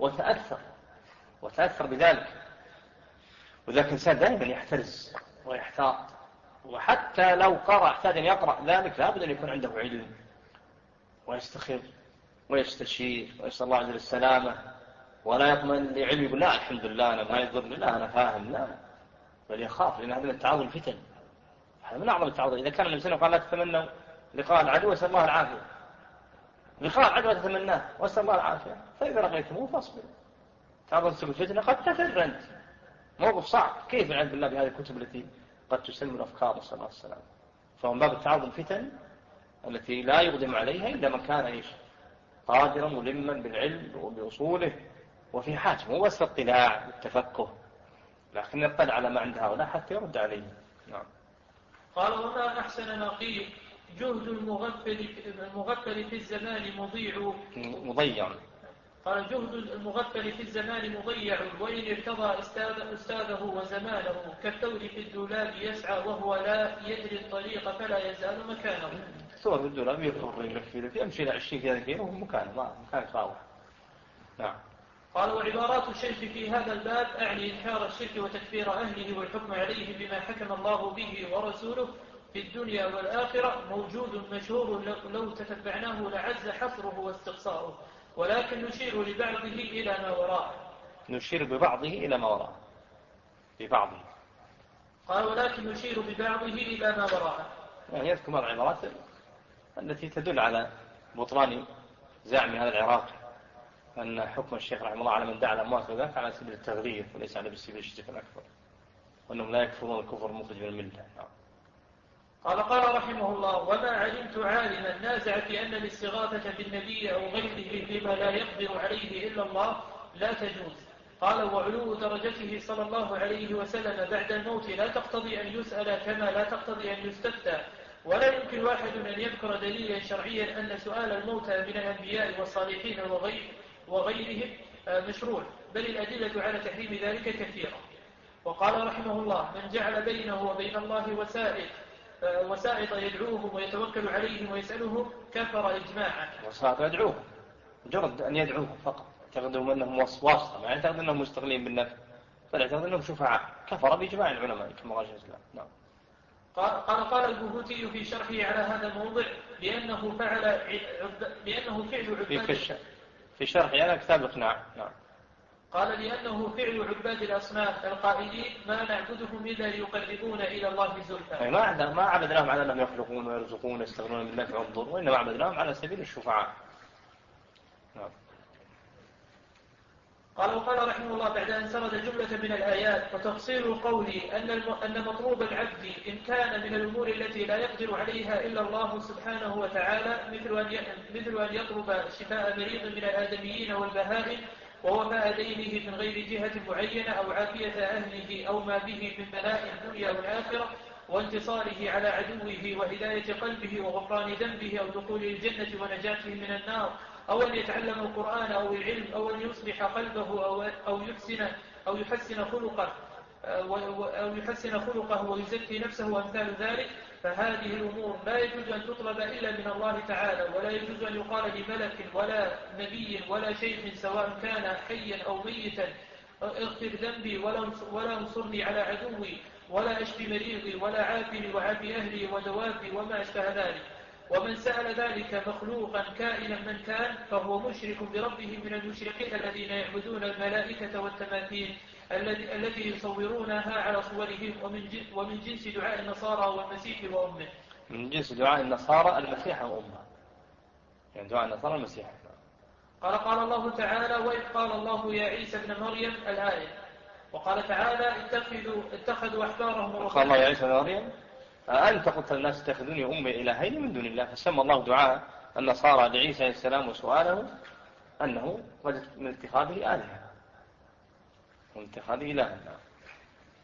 وتأثر بذلك. وذاك الإنسان دائما يحترز ويحتاط، وحتى لو قرأ احتاج أن يقرأ ذلك لابد أن يكون عنده علم ويستخر ويستشير ويسأل الله عز وجل السلامة، ولا يطمئن لعلم يقول لا الحمد لله أنا ما يضرني، لا أنا فاهم، لا، بل يخاف، لأن هذا من التعرض الفتن، هذا من أعظم التعرض. إذا كان الإنسان قال لا تتمنوا لقاء العدو واسأل الله العافية، لقاء العدو تتمناه واسأل الله العافية، فإذا لقيتموه فاصبروا. تعرضت بالفتنة قد تفر أنت، موقف صعب، كيف العلم بالله بهذه الكتب التي قد تسلم الأفكار نسأل الله السلامة. فمن باب التعرض الفتن التي لا يقدم عليها إلا من كان إيش قادرا ملما بالعلم وبأصوله وفي حاجة، مو بس اطلاع والتفكه، لكن يطلع على ما عند هؤلاء حتى يرد عليه. نعم. قال وما أحسن ما قيل جهد المغفل في الزمان مضيع. قال جهد المغفل في الزمان مضيع، وإن ارتضى أستاذه وزمانه كالثور في الدولاب يسعى وهو لا يدري الطريق فلا يزال مكانه. الثور في الدولاب يفر يلف يمشي إلى 20 كيلو وهو مكان خاوي. نعم. قال وعبارات الشيخ في هذا الباب أعني إنكار الشرك وتكفير أهله والحكم عليه بما حكم الله به ورسوله في الدنيا والآخرة موجود مشهور، لو تتبعناه لعز حصره واستقصاؤه، ولكن نشير لبعضه إلى ما وراءه. نشير ببعضه إلى ما وراءه. ببعضه. قال ولكن نشير ببعضه إلى ما وراءه. يعني يذكر بعض العبارات التي تدل على بطلان زعم هذا العراقي أن حكم الشيخ رحمه الله على من دعا الأموات وذاك على سبيل التغليظ وليس على سبيل الشرك الأكبر، وأنهم لا يكفرون الكفر المخرج من الملة. قال رحمه الله وما علمت عالما نازع في أن الاستغاثة بالنبي أو غيره بما لا يقدر عليه إلا الله لا تجوز. قال وعلو درجته صلى الله عليه وسلم بعد الموت لا تقتضي أن يسأل كما لا تقتضي أن يستفتى، ولا يمكن واحد أن يذكر دليلا شرعيا أن سؤال الموتى من الأنبياء والصالحين وغيرهم مشروع، بل الأدلة على تحريم ذلك كثيرة. وقال رحمه الله من جعل بينه وبين الله وسائط يدعوهم ويتوكل عليهم ويسألهم كفر إجماعا. وسائط يدعوهم مجرد أن يدعوهم فقط، يعتقدون أنهم واسطة، ما يعتقد أنهم مستقلين بالنفع، بل يعتقد أنهم شفعاء، كفر بإجماع العلماء كما قال الإسلام. نعم. قال البهوتي في شرحه على هذا الموضع بأنه فعل عباد في شرحه على كتاب الإقناع. نعم. قال لأنه فعل عباد الأصنام القائلين ما نعبدهم إلا ليقربونا إلى الله زلفى. ما عبدناهم على أنهم يخلقون ويرزقون ويستغنون بالنفع والضر، وإنما عبدناهم على سبيل الشفعاء. نعم. وقال رحمه الله بعد أن سرد جملة من الآيات وتفصيل قولي أن مطلوب العبد إن كان من الأمور التي لا يقدر عليها إلا الله سبحانه وتعالى مثل أن يطلب شفاء مريض من الآدميين والبهائم ووفاء دينه من غير جهة معينة أو عافية أهله أو ما به من بلاء الدنيا والآخرة وانتصاره على عدوه وهداية قلبه وغفران ذنبه أو دخول الجنة ونجاته من النار، أو أن يتعلم القرآن أو العلم أو أن يصلح قلبه أو يحسن خلقه ويزكي نفسه وأمثال ذلك، فهذه الأمور لا يجوز أن تطلب إلا من الله تعالى، ولا يجوز أن يقال لملك ولا نبي ولا شيخ سواء كان حيا أو ميتا اغفر ذنبي ولا انصرني على عدوي ولا اشفي مريضي ولا عافني وعافي أهلي ودوابي وما أشبه ذلك. ومن سأل ذلك مخلوقا كائنا من كان فهو مشرك بربه من المشركين الذين يعبدون الملائكة والتماثيل التي يصورونها على صورهم، ومن جنس دعاء النصارى والمسيح وأمه. من جنس دعاء النصارى المسيح وأمه، يعني دعاء النصارى المسيح. قال الله تعالى وإذ قال الله يا عيسى ابن مريم الآية. وقال تعالى اتخذوا أحبارهم قال الله يا عيسى ابن مريم أنت قلت الناس اتخذوني أمي إلهين من دون الله، فسمى الله دعاء النصارى لعيسى عليه السلام وسؤاله أنه وجد من اتخاذه آلهة ومن اتخاذه إلها.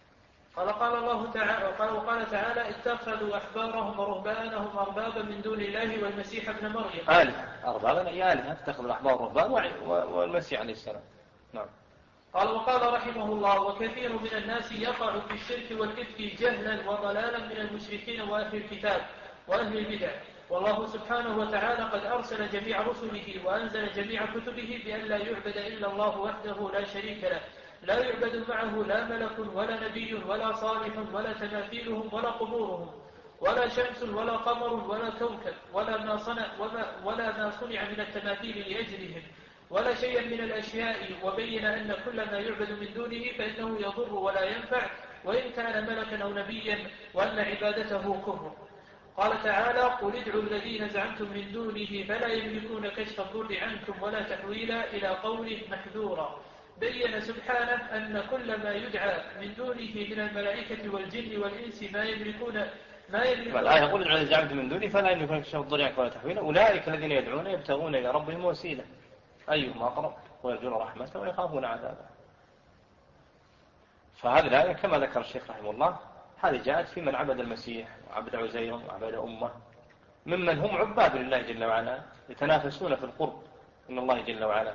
قال الله تعالى وقال تعالى اتخذوا أحبارهم ورهبانهم أربابا من دون الله والمسيح ابن مريم. أربابا أي آلهة، اتخذوا الأحبار والرهبان والمسيح عليه السلام. نعم. قال وقال رحمه الله وكثير من الناس يقع في الشرك والإفك جهلا وضلالا من المشركين وأهل الكتاب وأهل البدع، والله سبحانه وتعالى قد أرسل جميع رسله وأنزل جميع كتبه بأن لا يعبد إلا الله وحده لا شريك له، لا يعبد معه لا ملك ولا نبي ولا صالح ولا تماثيلهم ولا قبورهم ولا شمس ولا قمر ولا كوكب ولا ما صنع من التماثيل لأجلهم ولا شيء من الأشياء، وبين أن كل ما يعبد من دونه فإنه يضر ولا ينفع وإن كان ملكا أو نبيا، وأن عبادته كفر. قال تعالى قل ادعوا الذين زعمتم من دونه فلا يملكون كشف الضر عنكم ولا تحويلا إلى قوله محذورا. بين سبحانه أن كل ما يدعى من دونه من الملائكة والجن والإنس ما يملكون الآية يقول ادعوا الذين زعمتم من دونه فلا يملكون كشف الضر عنكم ولا تحويلا، أولئك الذين يدعون يبتغون إلى ربهم وسيلة أيهم أقرب ويرجون رحمته ويخافون عذابه. فهذه الآية كما ذكر الشيخ رحمه الله هذه جاءت في من عبد المسيح وعبد عزير وعبد أمه ممن هم عباد لله جل وعلا يتنافسون في القرب من الله جل وعلا.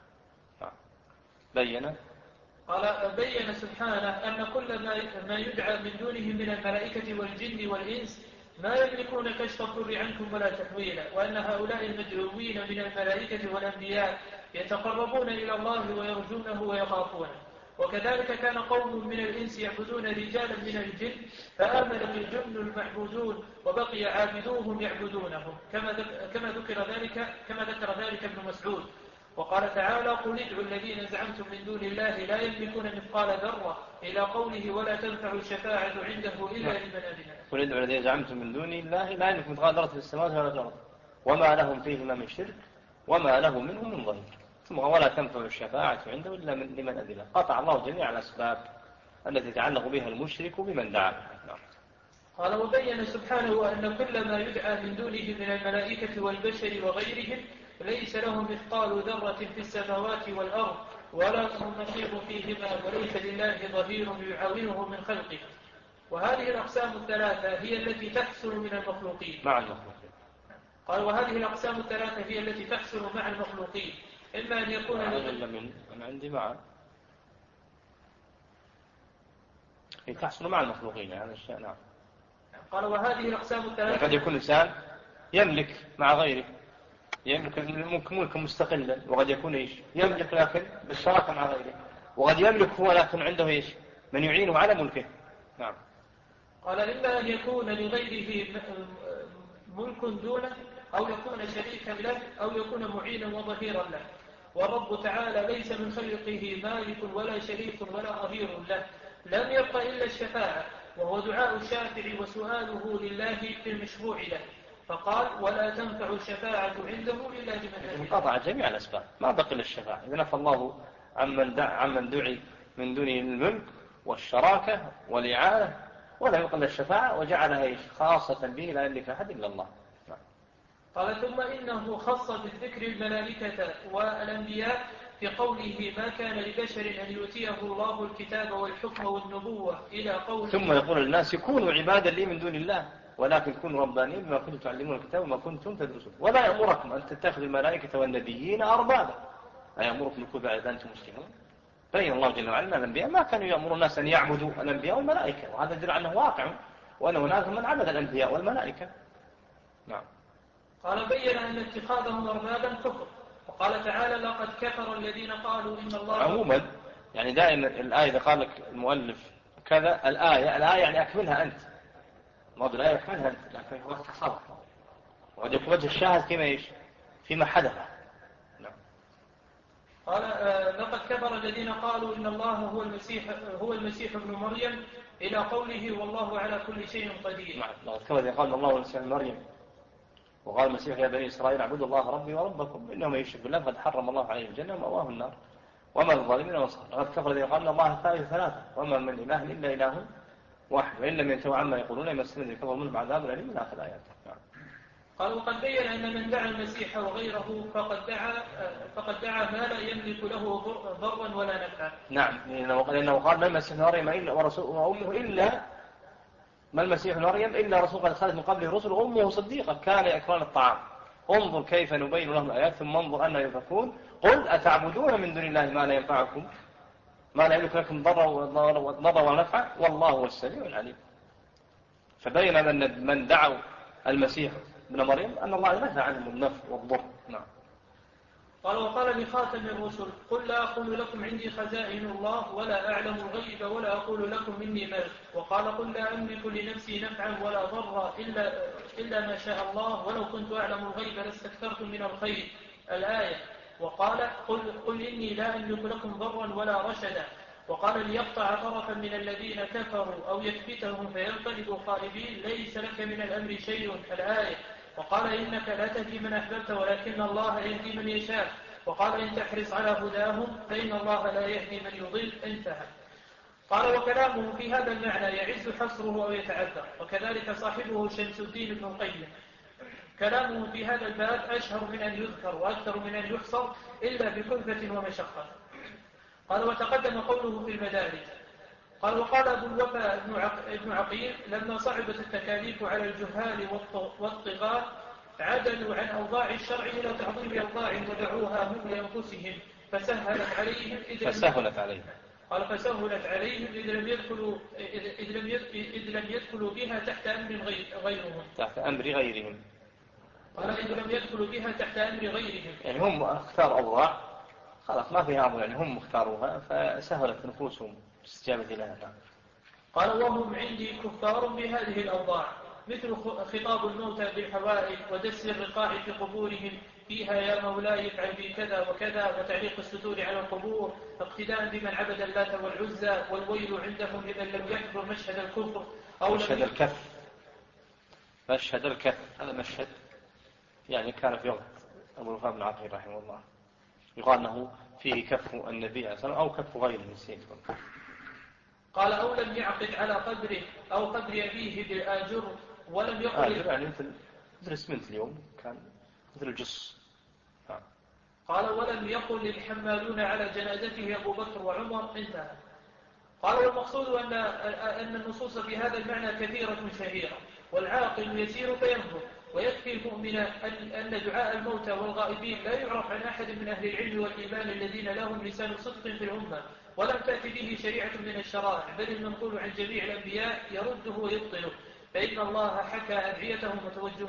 بين سبحانه أن كل ما يدعى من دونه من الملائكة والجن والإنس ما يملكون كشف الضر عنكم ولا تحويلا، وأن هؤلاء المدعوين من الملائكة والأنبياء يتقربون إلى الله ويرجونه ويخافونه. وكذلك كان قوم من الإنس يعبدون رجالا من الجن فآمن الجن المعبودون وبقي عابدوهم يعبدونهم كما ذكر ذلك ابن مسعود. وقال تعالى قل ادعوا الذين زعمتم من دون الله لا يملكون مثقال ذرة إلى قوله ولا تنفع الشفاعة عنده إلا لمن أذن. قل ادعوا الذين زعمتم من دون الله لا يملك مثقال ذرة في السماوات ولا في الأرض وما لهم فيهما من شرك وما له منهم من ظهير ثم ولا تنفع الشفاعة عنده إلا لمن أذن. قطع الله جميع الأسباب التي يتعلق بها المشرك بمن دعا. قال وبين سبحانه أن كل ما يدعى من دونه من الملائكة والبشر وغيرهم ليس لهم مثقال ذرة في السماوات والأرض ولا لهم نصيب فيهما وليس لله ظهير يعاونه من خلقه. وهذه الأقسام الثلاثة هي التي تحصل من المخلوقين مع المخلوقين. قال وهذه الأقسام الثلاثة هي التي تحصل مع المخلوقين إما أن يكون من عندي معه تحصل مع المخلوقين هذا الشيء. نعم. قال وهذه الأقسام الثلاثة قد يكون إنسان يملك مع غيره يملك ملكا مستقلا وقد يكون إيش يملك لكن بالشراكة مع غيره وقد يملك هو لكن عنده إيش من يعينه على ملكه. نعم. قال إما أن يكون لغيره ملك دونه أو يكون شريكا له أو يكون معينا وظهيرا له، والرب تعالى ليس من خلقه مالك ولا شريك ولا ظهير له، لم يبق إلا الشفاعة وهو دعاء الشافع وسؤاله لله في المشروع له، فقال ولا تنفع الشفاعة عنده إلا لمن أذن. قطع جميع الأسباب ما بقي إلا الشفاعة. إذا نفى الله عمن دعي من دونه الملك والشراكة والإعانة ولا يبقى إلا الشفاعة وجعلها إيش خاصة به لا يملك أحد إلا الله. قال ثم إنه خص بالذكر الملائكة والأنبياء في قوله ما كان لبشر أن يؤتيه الله الكتاب والحكم والنبوة إلى قوله ثم يقول الناس كونوا عبادا لي من دون الله ولكن كونوا ربانيين بما كنتم تعلمون الكتاب وما كنتم تدرسون ولا يأمركم أن تتخذوا الملائكة والنبيين أربابا أيأمركم بالكفر إذا أنتم مسلمون. بين الله جل وعلا الأنبياء ما كانوا يأمرون الناس أن يعبدوا الأنبياء والملائكة وهذا يدل أنه واقع وأن هناك من عبد الأنبياء والملائكة. نعم. قال بين أن اتخاذهم أربابا كفر وقال تعالى لقد كفر الذين قالوا إن الله عموما يعني دائما الآية إذا قال لك المؤلف كذا الآية يعني أكملها أنت موضوع الآية أكملها أنت لكن هو تصرف وقد يكون وجه الشاهد فيما إيش فيما حدث. نعم. قال لقد كفر الذين قالوا إن الله هو المسيح ابن مريم إلى قوله والله على كل شيء قدير. نعم. لقد كفر الذين قالوا الله هو المسيح ابن مريم وقال المسيح يا بني إسرائيل اعبدوا الله ربي وربكم إنه من يشرك بالله فقد حرم الله عليه الجنة ومأواه النار وما للظالمين نصير. لقد كفر الذين قالوا الله ثالث ثلاثة وما من إله إلا إله واحد وإن لم ينتهوا عما يقولون يمسنا الذين كفروا منهم عذاب أليم من آخر الآيات. قال وقد بين أن من دعا المسيح وغيره فقد دعا ما لا يملك له ضرا ولا نفعا. نعم، لأنه قال ما المسيح ابن مريم إلا ورسول وأمه إلا ما المسيح ابن مريم إلا رسول قد خلت من قبله الرسل وأمه صديقة كان يأكلان الطعام. انظر كيف نبين لهم الآيات ثم انظر أن يفكون. قل أتعبدون من دون الله ما لا ينفعكم ما لا يملك لكم ضرا ولا نفعا والله هو السميع العليم. فبين أن من دعوا المسيح ابن مريم أن الله نهى عنهم النفع والضر. نعم. قال وقال لخاتم الرسل قل لا أقول لكم عندي خزائن الله ولا أعلم الغيب ولا أقول لكم إني ملك. وقال قل لا أملك لنفسي نفعا ولا ضرا إلا ما شاء الله ولو كنت أعلم الغيب لاستكثرت من الخير الآية. وقال قل إني لا أملك لكم ضرا ولا رشدا. وقال ليقطع طرفا من الذين كفروا أو يكبتهم فينقلبوا خائبين ليس لك من الأمر شيء الآية. وقال إنك لا تهدي من أحببت ولكن الله يهدي من يشاء. وقال إن تحرص على هداهم فإن الله لا يهدي من يضل. انتهى. قال وكلامه في هذا المعنى يعز حصره أو يتعذر. وكذلك صاحبه شمس الدين ابن القيم كلامه في هذا الباب أشهر من أن يذكر وأكثر من أن يحصر إلا بكلفة ومشقة. قال وتقدم قوله في المدارج. قال وقال أبو الوفاء ابن عقيل لما صعبت التكاليف على الجهال والطغاة عدلوا عن أوضاع الشرع إلى تعظيم أوضاع ودعوها هم لأنفسهم فسهلت عليهم قال فسهلت عليهم إذ لم يدخلوا بها تحت أمر غيرهم قال إذ لم يدخلوا بها تحت أمر غيرهم يعني هم اختار أوضاع خلاص ما فيها أمر يعني هم اختاروها فسهلت نفوسهم استجابة لها. قال وهم عندي كفار بهذه الأوضاع مثل خطاب الموتى بالحوائج ودس الرقاع في قبورهم فيها يا مولاي افعل بي كذا وكذا وتعليق الستور على القبور اقتداء بمن عبد اللات والعزى والويل عندهم إذا لم يحضر مشهد الكفر أو مشهد الكف هذا مشهد يعني كان في وقت أبو الوفاء بن عقيل رحمه الله يقال أنه فيه كف النبي عليه الصلاة والسلام أو كف غيره نسيت. قال أو لم يعقد على قدره أو قدر أبيه بالآجر ولم يقل يعني مثل اسمنت اليوم كان مثل الجص. قال ولم يقل الحمالون على جنازته أبو بكر وعمر. انتهى. قال والمقصود أن النصوص في هذا المعنى كثيرة شهيرة والعاقل يسير فينظر ويكفي المؤمن أن دعاء الموتى والغائبين لا يعرف عن أحد من أهل العلم والإيمان الذين لهم لسان صدق في الأمة ولم تأتي به شريعة من الشرائع بل المنقول عن جميع الأنبياء يرده ويبطله فإن الله حكى أدعيتهم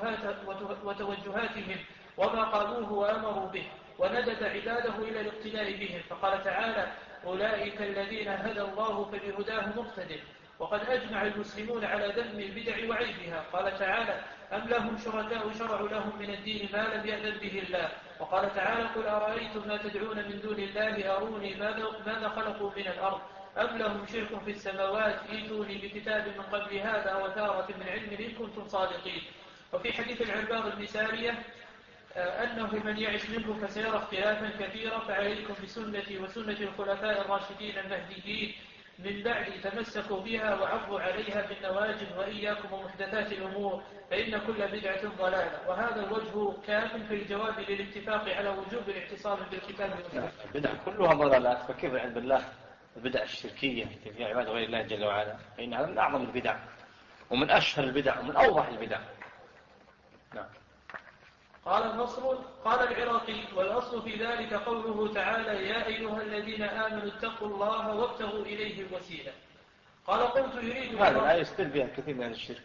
وتوجهاتهم وما قالوه وأمروا به وندب عباده إلى الاقتداء بهم فقال تعالى أولئك الذين هدى الله فبهداه مقتدر. وقد أجمع المسلمون على ذم البدع وعيبها. قال تعالى أم لهم شركاء شرعوا لهم من الدين ما لم يأذن به الله. وقال تعالى قل أرأيتم ما تدعون من دون الله أروني ماذا خلقوا من الأرض أم لهم شرك في السماوات ائتوني بكتاب من قبل هذا وثارة من علم إن كنتم صادقين. وفي حديث العرباض بن سارية أنه من يعش منكم فسيرى اختلافا كثيرا فعليكم بسنتي وسنة الخلفاء الراشدين المهديين من بعد تمسكوا بها وعضوا عليها بالنواجذ وإياكم ومحدثات الأمور فإن كل بدعة ضلالة. وهذا الوجه كاف في الجواب للاتفاق على وجوب الاعتصام بالكتاب والسنة. البدع كلها ضلالات فكيف عند الله البدع الشركية التي في عباد غير الله جل وعلا فإنها من أعظم البدع ومن أشهر البدع ومن أوضح البدع. نعم. قال النصر قال العراقي والأصل في ذلك قوله تعالى يا أيها الذين آمنوا اتقوا الله وابتغوا إليه الوسيلة. قال قلت يريد هذا لا يستل بها كثير من الشرك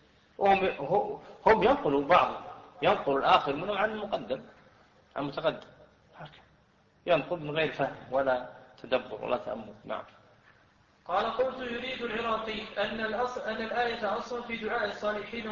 هم ينقلوا بعض ينقل الآخر منهم عن المقدم عن المتقدم ينقل من غير فهم ولا تدبر ولا تأمل. نعم. قال قلت يريد العراقي أن الآية أصل في دعاء الصالحين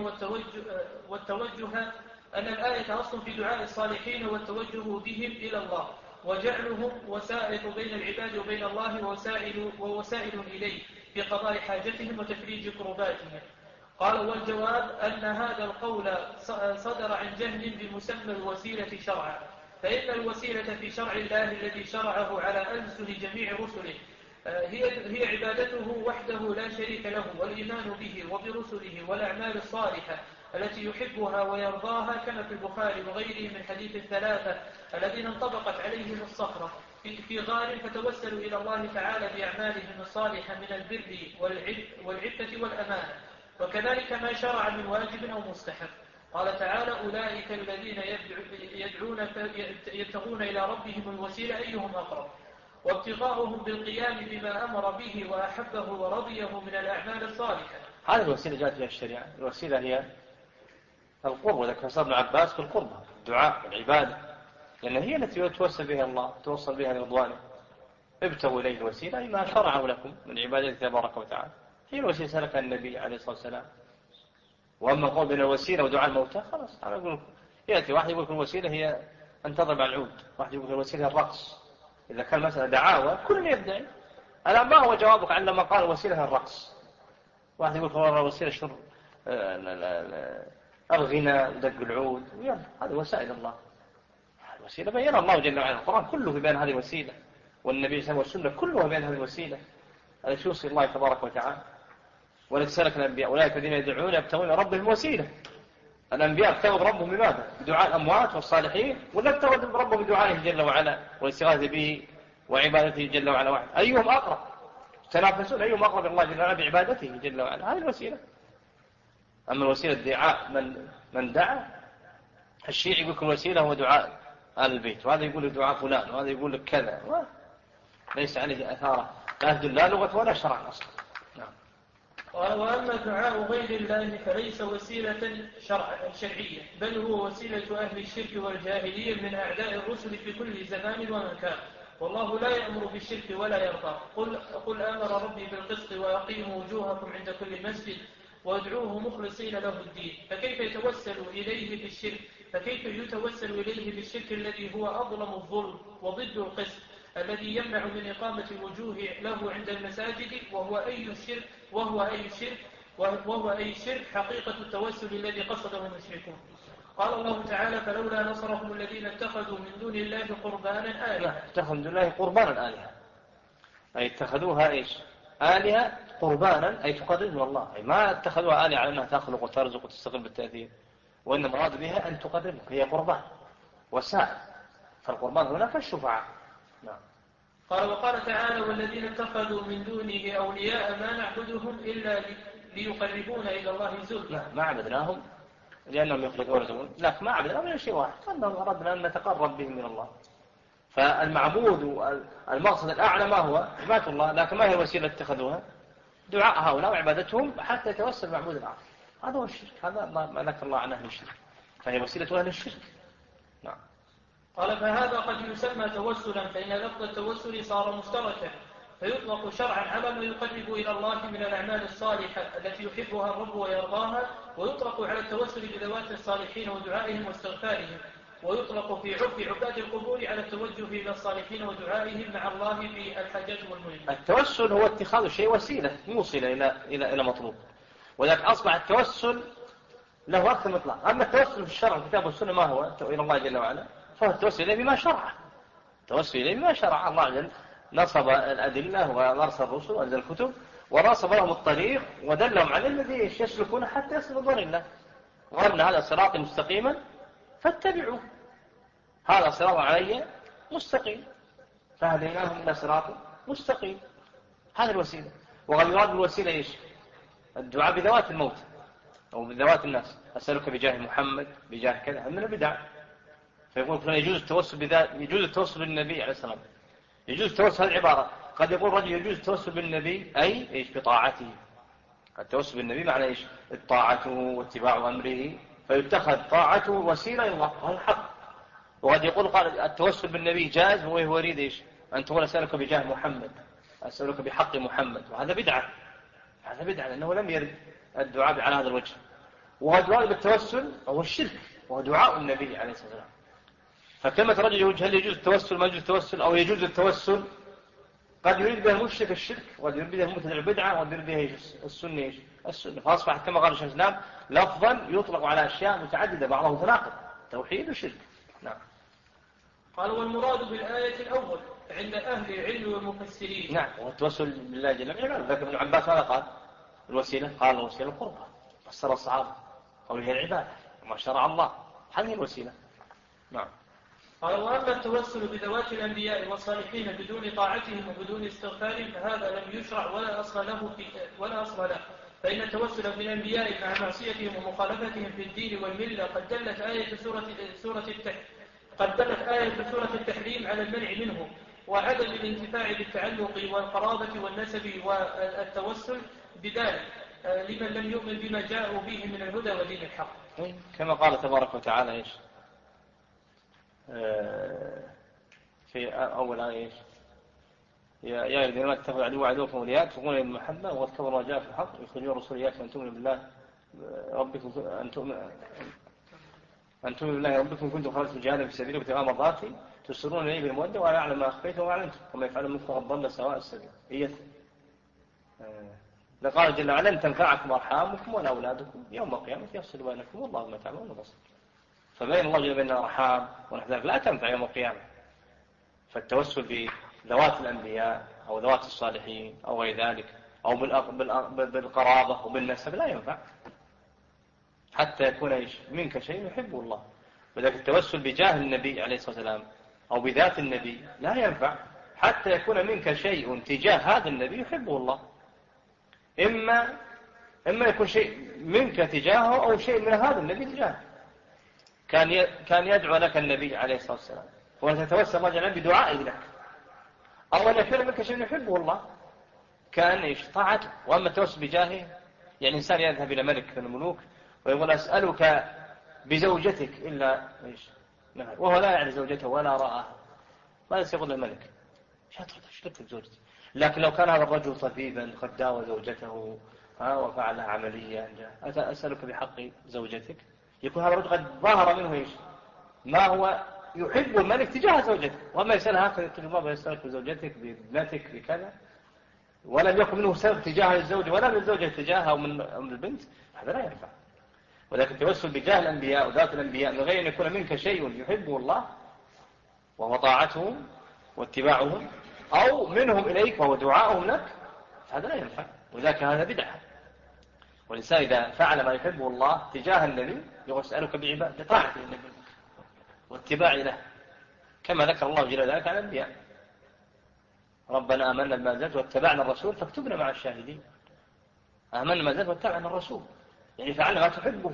أن الآية أصل في دعاء الصالحين والتوجه بهم إلى الله وجعلهم وسائط بين العباد وبين الله ووسائل إليه في قضاء حاجتهم وتفريج كرباتهم. قال والجواب أن هذا القول صدر عن جهل بمسمى الوسيلة شرعا فإن الوسيلة في شرع الله الذي شرعه على ألسن جميع رسله هي عبادته وحده لا شريك له والإيمان به وبرسله والأعمال الصالحة التي يحبها ويرضاها، كما في البخاري وغيره من حديث الثلاثة الذين انطبقت عليهم الصخرة في غار فتوسلوا إلى الله تعالى بأعمالهم الصالحة من البر والعفة والأمانة، وكذلك ما شرع من واجب أو مستحب. قال تعالى: أولئك الذين يبتغون إلى ربهم الوسيلة أيهم أقرب، وابتغاؤهم بالقيام بما أمر به وأحبه ورضيه من الأعمال الصالحة. هذه الوسيلة جاءت فيها الشريعة. الوسيلة هي القرب، وذكر ابن عباس بالقربة، الدعاء والعبادة، لأن هي التي يتوسل بها الله، توصل بها لرضوانه. ابتغوا إليه الوسيلة ما شرعه لكم من عبادته تبارك وتعالى، هي الوسيلة سلكها النبي عليه الصلاة والسلام. وأما قول بين الوسيلة ودعاء الموتى، خلاص أنا أقول يأتي واحد يقول الوسيلة هي أن تضرب على العود، واحد يقول الوسيلة الرقص. إذا كان مثلا دعاوى كل يدعي. الآن ما هو جوابك عن لما قال الوسيلة الرقص؟ واحد يقول الوسيلة شرب الغنى ودق العود، هذه وسائل الله. الوسيلة بين الله جل وعلا، القرآن كله في بين هذه الوسيلة، والنبي صلى الله عليه وسلم كله بين هذه الوسيلة التي يوصي الله تبارك وتعالى. ولذلك سلك الأنبياء: أولئك الذين يدعون يبتغون ربهم وسيلة. الأنبياء ابتغوا ربهم بماذا؟ بدعاء الأموات والصالحين، ولا ابتغوا ربهم بدعائه جل وعلا والاستغاثة به وعبادته جل وعلا واحد. أيهم أقرب؟ تنافسون أيهم أقرب الله جل وعلا بعبادته جل وعلا. هذه الوسيلة. أما الوسيلة الدعاء من دعا، الشيعي يقول الوسيلة هو دعاء آل البيت، وهذا يقول دعاء فلان، وهذا يقول لك كذا، ليس عليه أثاره لا لغة ولا شرع أصلا. نعم. وأما دعاء غير الله فليس وسيلة شرعية، بل هو وسيلة أهل الشرك والجاهلية من أعداء الرسل في كل زمان ومكان، والله لا يأمر بالشرك ولا يرضى. قل آمر ربي بالقسط وأقيموا وجوهكم عند كل مسجد وادعوه مخلصين له الدين. فكيف يتوسل إليه بالشرك الذي هو أظلم الظلم وضد القسط، الذي يمنع من إقامة الوجوه له عند المساجد، وهو أي شرك حقيقة التوسل الذي قصده المشركون. قال الله تعالى: فلولا نصرهم الذين اتخذوا من دون الله قربانا آلهة. اتخذوا من دون الله قربانا آلهة، أي اتخذوها إيش؟ آلهة قربانا، أي تقرب من الله، أي ما اتخذوها آلهة على أنها تخلق وترزق وتستقل بالتأثير، وإن مراد بها أن تقرب، هي قربان وسائل. فالقربان هنا كالشفعاء. نعم. قال: وقال تعالى: والذين اتخذوا من دونه أولياء ما نعبدهم إلا ليقربونا إلى الله زلفى. ما عبدناهم لأنهم يخلقون ويرزقون، لكن ما عبدناهم إلا شيء واحد، أنهم أردنا أن نتقرب بهم من الله. فالمعبود والمقصد الأعلى ما هو؟ عبادة الله، لكن ما هي الوسيلة اتخذوها؟ دعاء هؤلاء وعبادتهم حتى يتوسل المعبود الآخر. هذا هو الشرك، هذا ما ذكر الله عن أهل الشرك، فهي وسيلة أهل الشرك. نعم. قال: فهذا قد يسمى توسلا، فإن لفظ التوسل صار مشتركا، فيطلق شرعا على ما يقرب إلى الله من الأعمال الصالحة التي يحبها الرب ويرضاها، ويطلق على التوسل بذوات الصالحين ودعائهم واستغفارهم، ويطلق في عرف عباد القبور على التوجه إلى الصالحين ودعائهم مع الله في الحاجات والمهمات. التوسل هو اتخاذ الشيء وسيلة موصلة إلى مطلوب، ولذلك أصبح التوسل له أكثر من إطلاق. أما التوسل في الشرع الكتاب والسنة ما هو؟ إلى الله جل وعلا، فهو التوسل إليه بما شرع. التوسل إليه بما شرع الله جل، نصب الأدلة وأرسل الرسل وأنزل الكتب ونصب لهم الطريق ودلهم على الذي يسلكون حتى يصل ضر الله. وأن هذا صراط مستقيما فاتبعوه، هذا صراط علي مستقيم، فهديناهم إلى صراط مستقيم. هذا الوسيلة. وقد يراد بالوسيلة إيش؟ الدعاء بذوات الموت أو بذوات الناس، أسألك بجاه محمد بجاه كذا، من البدع. فيقول يجوز التوسل بالنبي عليه السلام، يجوز التوسل. هذه العبارة قد يقول رجل يجوز التوسل بالنبي أي إيش؟ بطاعته. التوسل بالنبي معنى إيش؟ طاعته واتباع أمره، فيتخذ طاعته وسيلة إلى الله، هذا الحق. وقد يقول قال التوسل بالنبي جائز، وهو يريد إيش؟ أن تقول أسألك بجاه محمد، أسألك بحق محمد، وهذا بدعة. هذا بدعة لأنه لم يرد الدعاء على هذا الوجه. وقد يراد بالتوسل هو الشرك، وهو دعاء النبي عليه الصلاة والسلام. فكلمة رجل هل يجوز التوسل ما يجوز التوسل، أو يجوز التوسل، قد يريد بها المشرك الشرك، وقد يريد بها المبتدع البدعة، وقد يريد بها السنة السنة. فأصبحت كما قال الشيخ الإسلام لفظا يطلق على أشياء متعددة بعضها متناقض، توحيد وشرك. نعم. قال: والمراد بالآية الأول عند أهل العلم والمفسرين. نعم. والتوسل بالله جل وعلا، لكن ابن عباس ماذا قال؟ الوسيلة، قال الوسيلة القربى، فسر الصحابة قوله العبادة ما شرع الله، هذه الوسيلة. نعم. قال وأما التوسل بذوات الأنبياء والصالحين بدون طاعتهم وبدون استغفارهم فهذا لم يشرع ولا أصل له، فإن التوسل بالأنبياء مع معصيتهم ومخالفتهم في الدين والملة قد دلت آية سورة التحريم على المنع منه وعدم الانتفاع بالتعلق والقرابة والنسب والتوسل بذلك لمن لم يؤمن بما جاءوا به من الهدى ودين الحق. كما قال تبارك وتعالى إيش في أول آية يا الذين اتقوا عدو عدوكم وليات تقولون بالمحبة واتقوا ما جاء في الحق يخرجون الرسول إياكم أن تؤمنوا بالله ربكم أن تؤمنوا بالله ربكم كنتم خرجتم جهادا في سبيله ابتغاء مرضاتي تسرون إليه بالمودة وأنا أعلم ما أخفيتم وما أعلنتم وما يفعل منكم فقد ضل سواء السبيل. لقال جل وعلا لن تنفعكم أرحامكم ولا أولادكم يوم القيامة يفصل بينكم والله ما تعملون بصير. فبين الله جل بين الأرحام ونحو ذلك لا تنفع يوم القيامة. فالتوسل بذوات الأنبياء أو ذوات الصالحين أو غير ذلك أو بالقرابة وبالنسب لا ينفع حتى يكون منك شيء يحبه الله. وذلك التوسل بجاه النبي عليه الصلاة والسلام أو بذات النبي لا ينفع حتى يكون منك شيء تجاه هذا النبي يحبه الله. إما يكون شيء منك تجاهه أو شيء من هذا النبي تجاهه. كان يدعو لك النبي عليه الصلاة والسلام وتتوسل الله جل بدعائه لك أو أن يكون منك شيء يحبه الله كان طاعته. وأما التوسل بجاهه يعني إنسان يذهب إلى ملك من الملوك ويقول أسألك بزوجتك إلا وهو لا يعني زوجته ولا رآها ماذا سيقول الملك شلت زوجتي. لكن لو كان هذا الرجل طبيبا قد داوى زوجته وفعل عملية أسألك بحق زوجتك يكون هذا الرجل قد ظهر منه ما هو يحب الملك تجاه زوجته. وما يسألها هكذا الله يسألك بزوجتك بابنتك بكذا ولم يكن منه سبب تجاه الزوج ولا من الزوجة تجاهها أو من البنت هذا لا ينفع. ولكن التوسل بجاه الأنبياء وذات الأنبياء من غير أن يكون منك شيء يحبه الله وهو طاعتهم واتباعهم أو منهم إليك وهو دعاؤهم لك هذا لا ينفع. وذاك هذا بدعة. والإنسان إذا فعل ما يحبه الله تجاه النبي يقول أسألك بطاعة النبي واتباع له كما ذكر الله جل ذلك على الأنبياء ربنا آمنا بما أنزلت واتبعنا الرسول فاكتبنا مع الشاهدين. آمنا بما أنزلت واتبعنا الرسول يعني فعلنا ما تحبه.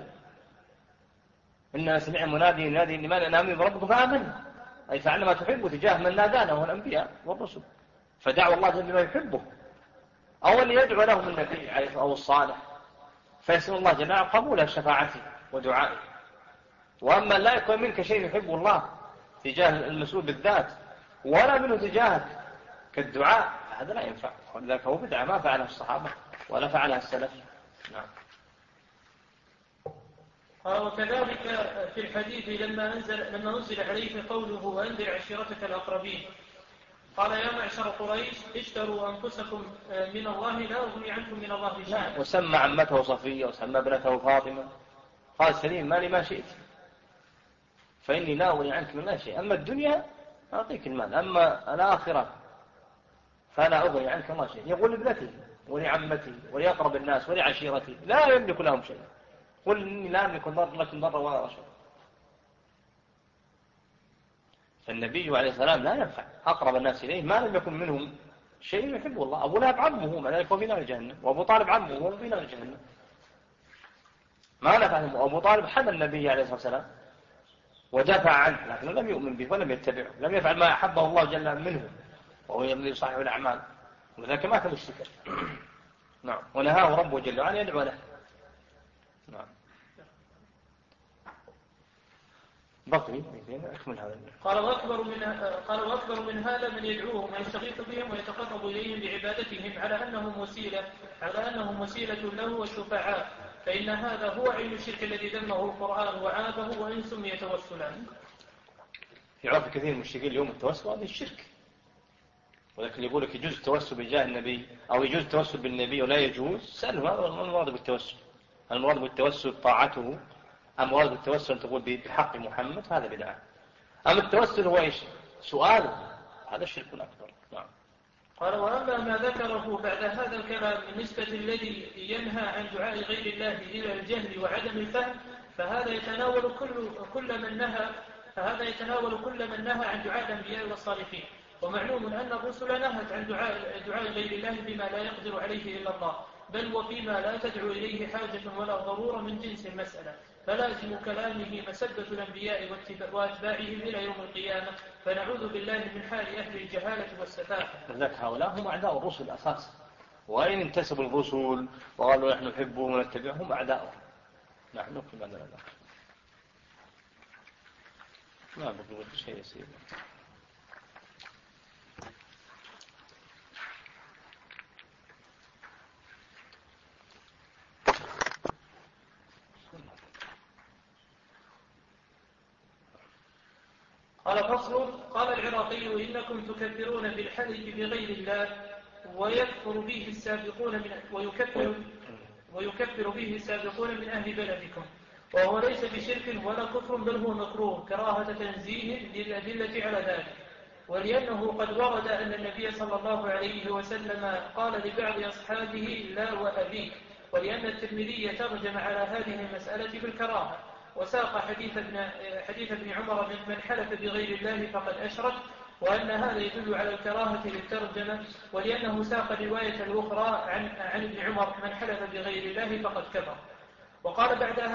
إننا سمعنا منادي ينادي لمن آمنوا بربكم فآمنا أي فعلنا ما تحبه تجاه من نادانا وهو الأنبياء والرسل. فدعوا الله جل ما يحبه أو اللي يدعو لهم النبي أو الصالح فيسأل الله جل وعلا قبول شفاعته ودعائه. وأما لا يكون منك شيء يحبه الله تجاه المسؤول بالذات ولا منه تجاهك كالدعاء هذا لا ينفع. ولذلك هو بدعة ما فعلها الصحابة ولا فعلها السلف. نعم. وكذلك في الحديث لما أنزل عليه قوله وأنذر عشيرتك الأقربين قال يا معشر قريش اشتروا أنفسكم من الله لا أغني عنكم من الله شيئا. وسمى عمته صفية وسمى ابنته فاطمة قال سليم مالي ما شئت فإني لا أغني عنك من الله شيئا أما الدنيا أعطيك المال أما الآخرة فلا أغني عنك الله شيئا. يقول لابنته ولعمته ولأقرب الناس ولعشيرته لا يملك لهم شيئا قل إني لا أملك لكم ضر ولا رشد. فالنبي عليه السلام لا ينفع أقرب الناس إليه ما لم يكن منهم شيء يحبه الله. أبو لهب عمه مع ذلك هو في نار جهنم وأبو طالب عمه هو في نار جهنم ما نفعه. أبو طالب حمى النبي عليه الصلاة والسلام ودافع عنه لكنه لم يؤمن به ولم يتبعه لم يفعل ما أحبه الله جل منه وهو يملي صاحب الأعمال وذلك ما كان مشركا. نعم. ونهاه ربه جل وعلا يدعو له. نعم. بقي أكمل هذا. قال وأكبر من هذا من يدعوهم ويستغيث بهم ويتقرب إليهم بعبادتهم على أنهم وسيلة له والشفعاء فإن هذا هو عين الشرك الذي ذمه القرآن وعابه وإن سمي توسلا. يعرف كثير من المشركين اليوم التوسل هذا الشرك. ولكن يقول لك يجوز التوسل بجاه النبي أو يجوز التوسل بالنبي ولا يجوز سأله هذا المراد بالتوسل. المراد بالتوسل طاعته أم مراد بالتوسل أن تقول بحق محمد هذا بدعة. أما التوسل هو إيش سؤال هذا الشرك الأكبر. نعم. قال وأما ما ذكره بعد هذا الكلام من نسبة الذي ينهى عن دعاء غير الله إلى الجهل وعدم الفهم فهذا يتناول كل من نهى عن دعاء الأنبياء والصالحين. ومعلوم أن الرسل نهت عن دعاء غير الله بما لا يقدر عليه إلا الله، بل وفيما لا تدعو إليه حاجة ولا ضرورة من جنس المسألة، فلازم كلامه مسبة الأنبياء وأتباعهم إلى يوم القيامة، فنعوذ بالله من حال أهل الجهالة والسفاهة. لذلك هؤلاء هم أعداء الرسل أساسا، وإن انتسبوا الرسل وقالوا نحن نحبهم ونتبعهم أعداؤهم. نحن نكمل هذا الأمر. ما بقول شيء يسير. قال فصل. قال العراقي إنكم تكفرون بالحلف بغير الله ويكفر به السابقون من أهل بلدكم، وهو ليس بشرك ولا كفر بل هو مكروه كراهة تنزيه للأدلة على ذلك، ولأنه قد ورد أن النبي صلى الله عليه وسلم قال لبعض أصحابه لا وأبيك، ولأن الترمذي ترجم على هذه المسألة بالكراهة، وساق حديث ابن عمر من حلف بغير الله فقد أشرك، وأن هذا يدل على الكراهة للترجمة، ولأنه ساق الرواية الأخرى عن ابن عمر من حلف بغير الله فقد كفر. وقال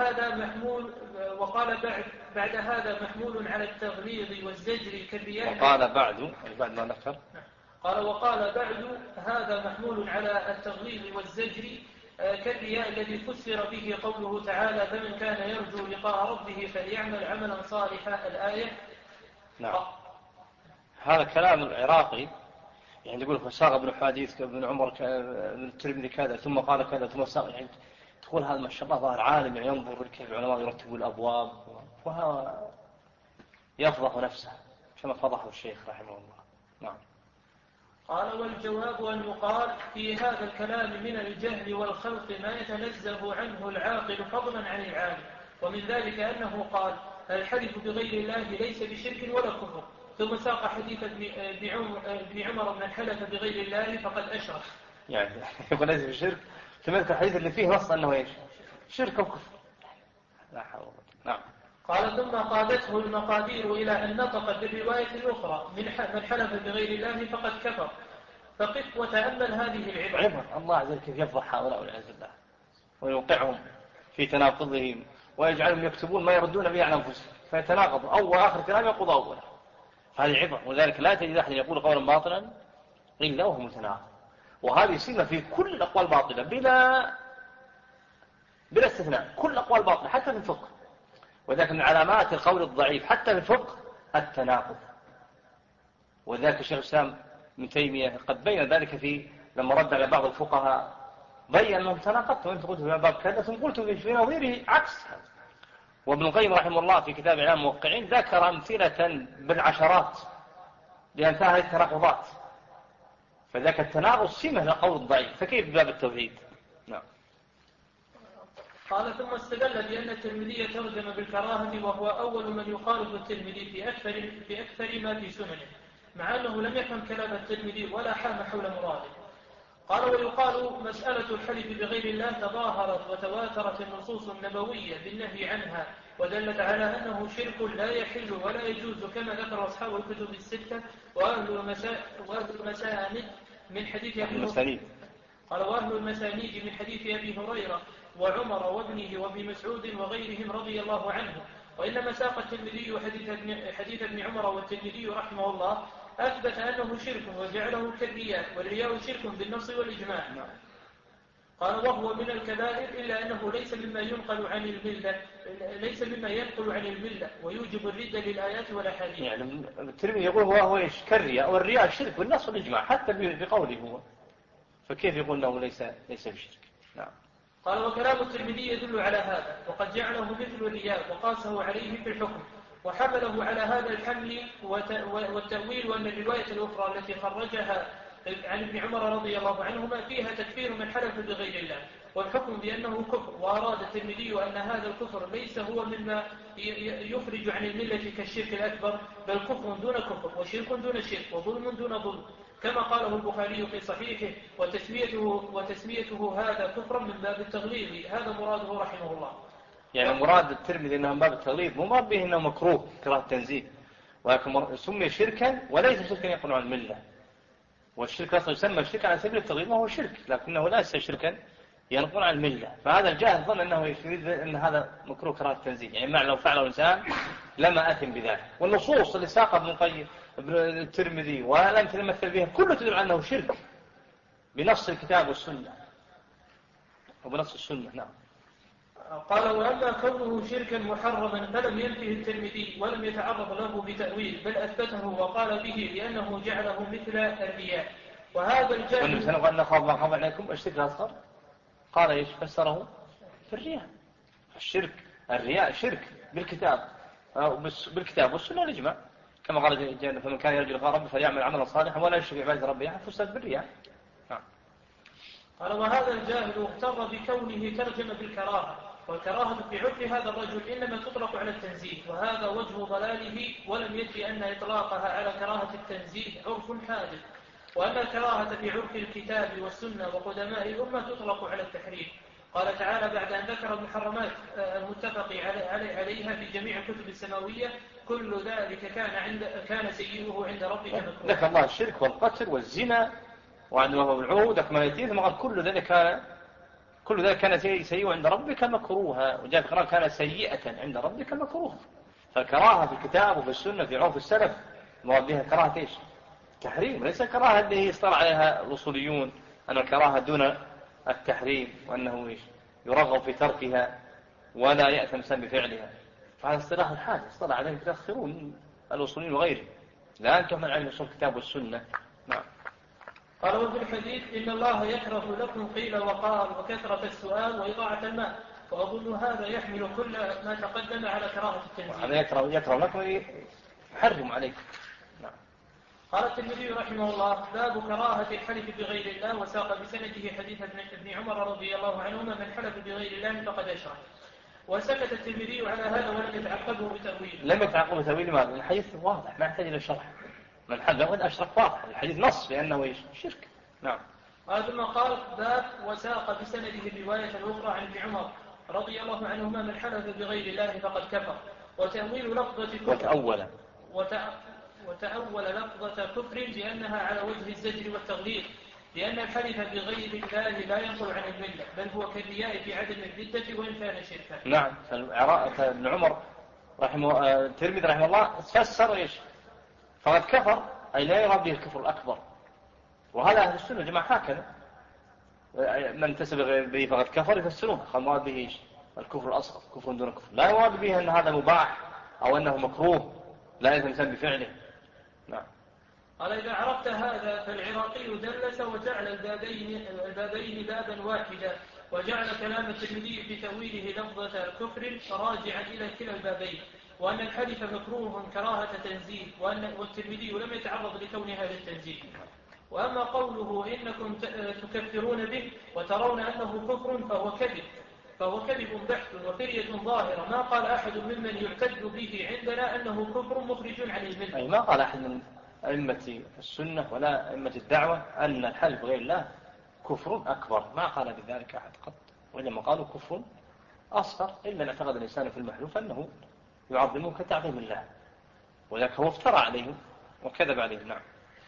بعد هذا محمول على التغليظ والزجر كالرياء. وقال بعد ما ذكر. وقال بعد هذا محمول على التغليظ والزجر كالرياء الذي فسر به قوله تعالى فمن كان يرجو لقاء ربه فليعمل عملا صالحا الآية. نعم. هذا كلام العراقي، يعني يقول فساق ابن حديث ابن عمر من الترمذي كذا ثم قال كذا ثم ساق، يعني تقول هذا ما شاء الله ظاهر عالم، يعني ينظر كيف العلماء يرتبوا الأبواب، وهذا يفضح نفسه كما فضحه الشيخ رحمه الله. نعم. قال والجواب أن يقال في هذا الكلام من الجهل والخلق ما يتنزه عنه العاقل فضلا عن العالم، ومن ذلك أنه قال الحلف بغير الله ليس بشرك ولا كفر، ثم ساق حديث ابن عمر من حلف بغير الله فقد أشرك، يعني يقول ليس بشرك، ثم يذكر الحديث اللي فيه نص أنه إيش؟ شرك وكفر. لا حول ولا قوة. نعم. قال ثم قادته المقادير إلى أن نطق بالرواية الأخرى من حلف بغير الله فقد كفر، فقف وتأمل هذه العبرة. الله عز وجل كيف يفضح هؤلاء والعياذ بالله ويوقعهم في تناقضهم ويجعلهم يكتبون ما يردون به على أنفسهم فيتناقض أول آخر كلام يقضى أولا، هذه عبرة. ولذلك لا تجد أحد يقول قولا باطلا إلا وهو متناقض، وهذه سمة في كل الأقوال باطلة بلا استثناء، كل الأقوال باطلة حتى في الفقه. وذلك من علامات القول الضعيف حتى في الفقه التناقض. وذلك الشيخ الإسلام ابن تيمية قد بين ذلك لما رد على بعض الفقهاء، بين أنهم تناقضت، وأنت قلت في باب كذا ثم قلت في نظيره عكس هذا. وابن القيم رحمه الله في كتاب إعلام الموقعين ذكر أمثلة بالعشرات لأمثال هذه التناقضات. فذاك التناقض سمة لقول الضعيف، فكيف باب التوحيد؟ نعم. قال ثم استدل بأن الترمذي ترجم بالكراهة، وهو أول من يخالف الترمذي في أكثر ما في سننه، مع أنه لم يفهم كلام الترمذي ولا حام حول مراده. قال ويقال مسألة الحلف بغير الله تظاهرت وتواترت النصوص النبوية بالنهي عنها، ودلت على أنه شرك لا يحل ولا يجوز، كما ذكر أصحاب الكتب الستة وأهل المسانيد من حديث أبي هريرة. قال وأهل المسانيد من حديث أبي هريرة وعمر وابنه وابن مسعود وغيرهم رضي الله عنه. وإنما ساق الترمذي حديث ابن عمر، والترمذي رحمه الله أثبت أنه شرك وجعله كالرياء، والرياء شرك بالنص والإجماع. قال وهو من الكبائر إلا أنه ليس مما ينقل عن الملة ويوجب الردة للآيات والأحاديث. يعني الترمذي يقول هو إيش كالرياء، والرياء شرك بالنص والإجماع حتى بقوله هو، فكيف يقول أنه ليس بشرك؟ نعم. قال وكلام الترمذي يدل على هذا، وقد جعله مثل الرياء وقاسه عليه في الحكم، وحمله على هذا الحمل والتأويل، وأن الرواية الأخرى التي خرجها عن ابن عمر رضي الله عنهما فيها تكفير من حلف بغير الله والحكم بأنه كفر. وأراد الترمذي أن هذا الكفر ليس هو مما يخرج عن الملة كالشرك الأكبر، بل كفر دون كفر وشرك دون شرك وظلم دون ظلم، كما قاله البخاري في صحيحه، وتسميته هذا كفرا من باب التغليظ، هذا مراده رحمه الله. يعني مراد الترمذي أنه من باب التغليظ، مو مراد به أنه مكروه كراهة تنزيه، ولكن سمي شركا وليس شركا يقول عن الملة. والشرك أصلا يسمى شركا على سبيل التغليظ، ما هو شرك، لكنه ليس شركا ينقل عن الملة. فهذا الجاهل ظن أنه يريد أن هذا مكروه كراهة تنزيه، يعني معنى لو فعله الإنسان لما أثم بذلك. والنصوص اللي ساقها ابن الترمذي والأمثلة مثل بها كله تدل على أنه شرك بنص الكتاب والسنة وبنص السنة. نعم. قال: وأما كونه شركا محرما فلم ينفه الترمذي ولم يتعرض له بتأويل، بل أثبته وقال به لأنه جعله مثل الرياء. وهذا الجاهل سنقول نخاف ما خاف عليكم الشرك الأصغر، قال إيش فسره في الرياء. الرياء شرك بالكتاب والسنة والإجماع، كما قال جل: فمن كان يرجو لقاء ربه فليعمل عملا صالحا ولا يشرك بعبادة ربه أحد، فسد بالرياء. قال: وهذا الجاهل اغتر بكونه ترجم بالكراهة، والكراهة في عرف هذا الرجل إنما تطلق على التنزيه، وهذا وجه ضلاله، ولم يدري أن إطلاقها على كراهة التنزيه عرف حادث، وأن الكراهة في عرف الكتاب والسنة وقدماء الأمة تطلق على التحريم. قال تعالى بعد أن ذكر المحرمات المتفق عليها في جميع الكتب السماوية: كل ذلك كان سيئه عند ربك مكروها. ذكر الله الشرك والقتل والزنا وعند وهو العود أكمل اليتيم، ثم قال كل ذلك كان سيئه عند ربك مكروها، وجاء في القرآن كان سيئة عند ربك مكروها. فالكراهة في الكتاب وفي السنة في عرف السلف مراد بها كراهة ايش؟ تحريم، ليس الكراهة اللي اصطلح عليها الأصوليون أن الكراهة دون التحريم، وأنه ايش؟ يرغب في تركها ولا يأثم سن بفعلها. فهذا اصطلاح الحاجة اصطلح عليه متأخرون الأصوليين وغيرهم، لا أن تحمل علم أصول الكتاب والسنة. نعم. قال: وفي الحديث: إن الله يكره لكم قيل وقال وكثرة السؤال وإضاعة الماء. وأظن هذا يحمل كل ما تقدم على كراهة التنزيه. هذا يكره لكم يحرم عليكم. نعم. قال الترمذي رحمه الله: باب كراهة الحلف بغير الله، وساق بسنده حديث ابن عمر رضي الله عنهما: من حلف بغير الله فقد أشرك. وسكت الترمذي على هذا ولم يتعقبه بتأويل. لم يتعقبه بتأويل ماذا؟ الحديث واضح ما يحتاج إلى شرح. من حلف فقد أشرك واضح، الحديث نص لأنه ايش؟ شرك. نعم. ثم قال: باب وساق بسنده الرواية الأخرى عن ابن عمر رضي الله عنهما: من حلف بغير الله فقد كفر. وتأويل لفظة كفر وتأول لفظة كفر لأنها على وجه الزجر والتغليظ، لأن الحلف بغير الله لا ينقل عن الملة، بل هو كالرياء في عدم الردة وإن كان شركا. نعم. فابن عمر الترمذي رحمه الله فسر ايش؟ فقد كفر، أي لا يراد به الكفر الأكبر. وهذا أهل السنة جماعة هكذا، من انتسب به فقد كفر يفسرون، قال مراد به ايش؟ الكفر الأصغر، كفر دون كفر، لا يراد به أن هذا مباح أو أنه مكروه لا يلزم بفعله. نعم. قال: إذا عرفت هذا فالعراقي دلس وجعل البابين بابا واحدا، وجعل كلام الترمذي بتأويله لفظة الكفر راجعا إلى كلا البابين، وأن الحلف مكروه كراهة تنزيه، والترمذي لم يتعرض لكونها للتنزيه. وأما قوله: إنكم تكفرون به وترون أنه كفر، فهو كذب بحث وفرية ظاهرة. ما قال أحد ممن يعتد به عندنا أنه كفر مخرج عن الملة. أي ما قال أحد من أئمة السنة ولا أئمة الدعوة أن الحلف غير الله كفر أكبر، ما قال بذلك أحد قط، وإنما قالوا كفر أصغر، إلا أن اعتقد الإنسان في المحلوف أنه يعظمه كتعظيم الله، وذلك هو افترى عليه وكذب عليه. نعم.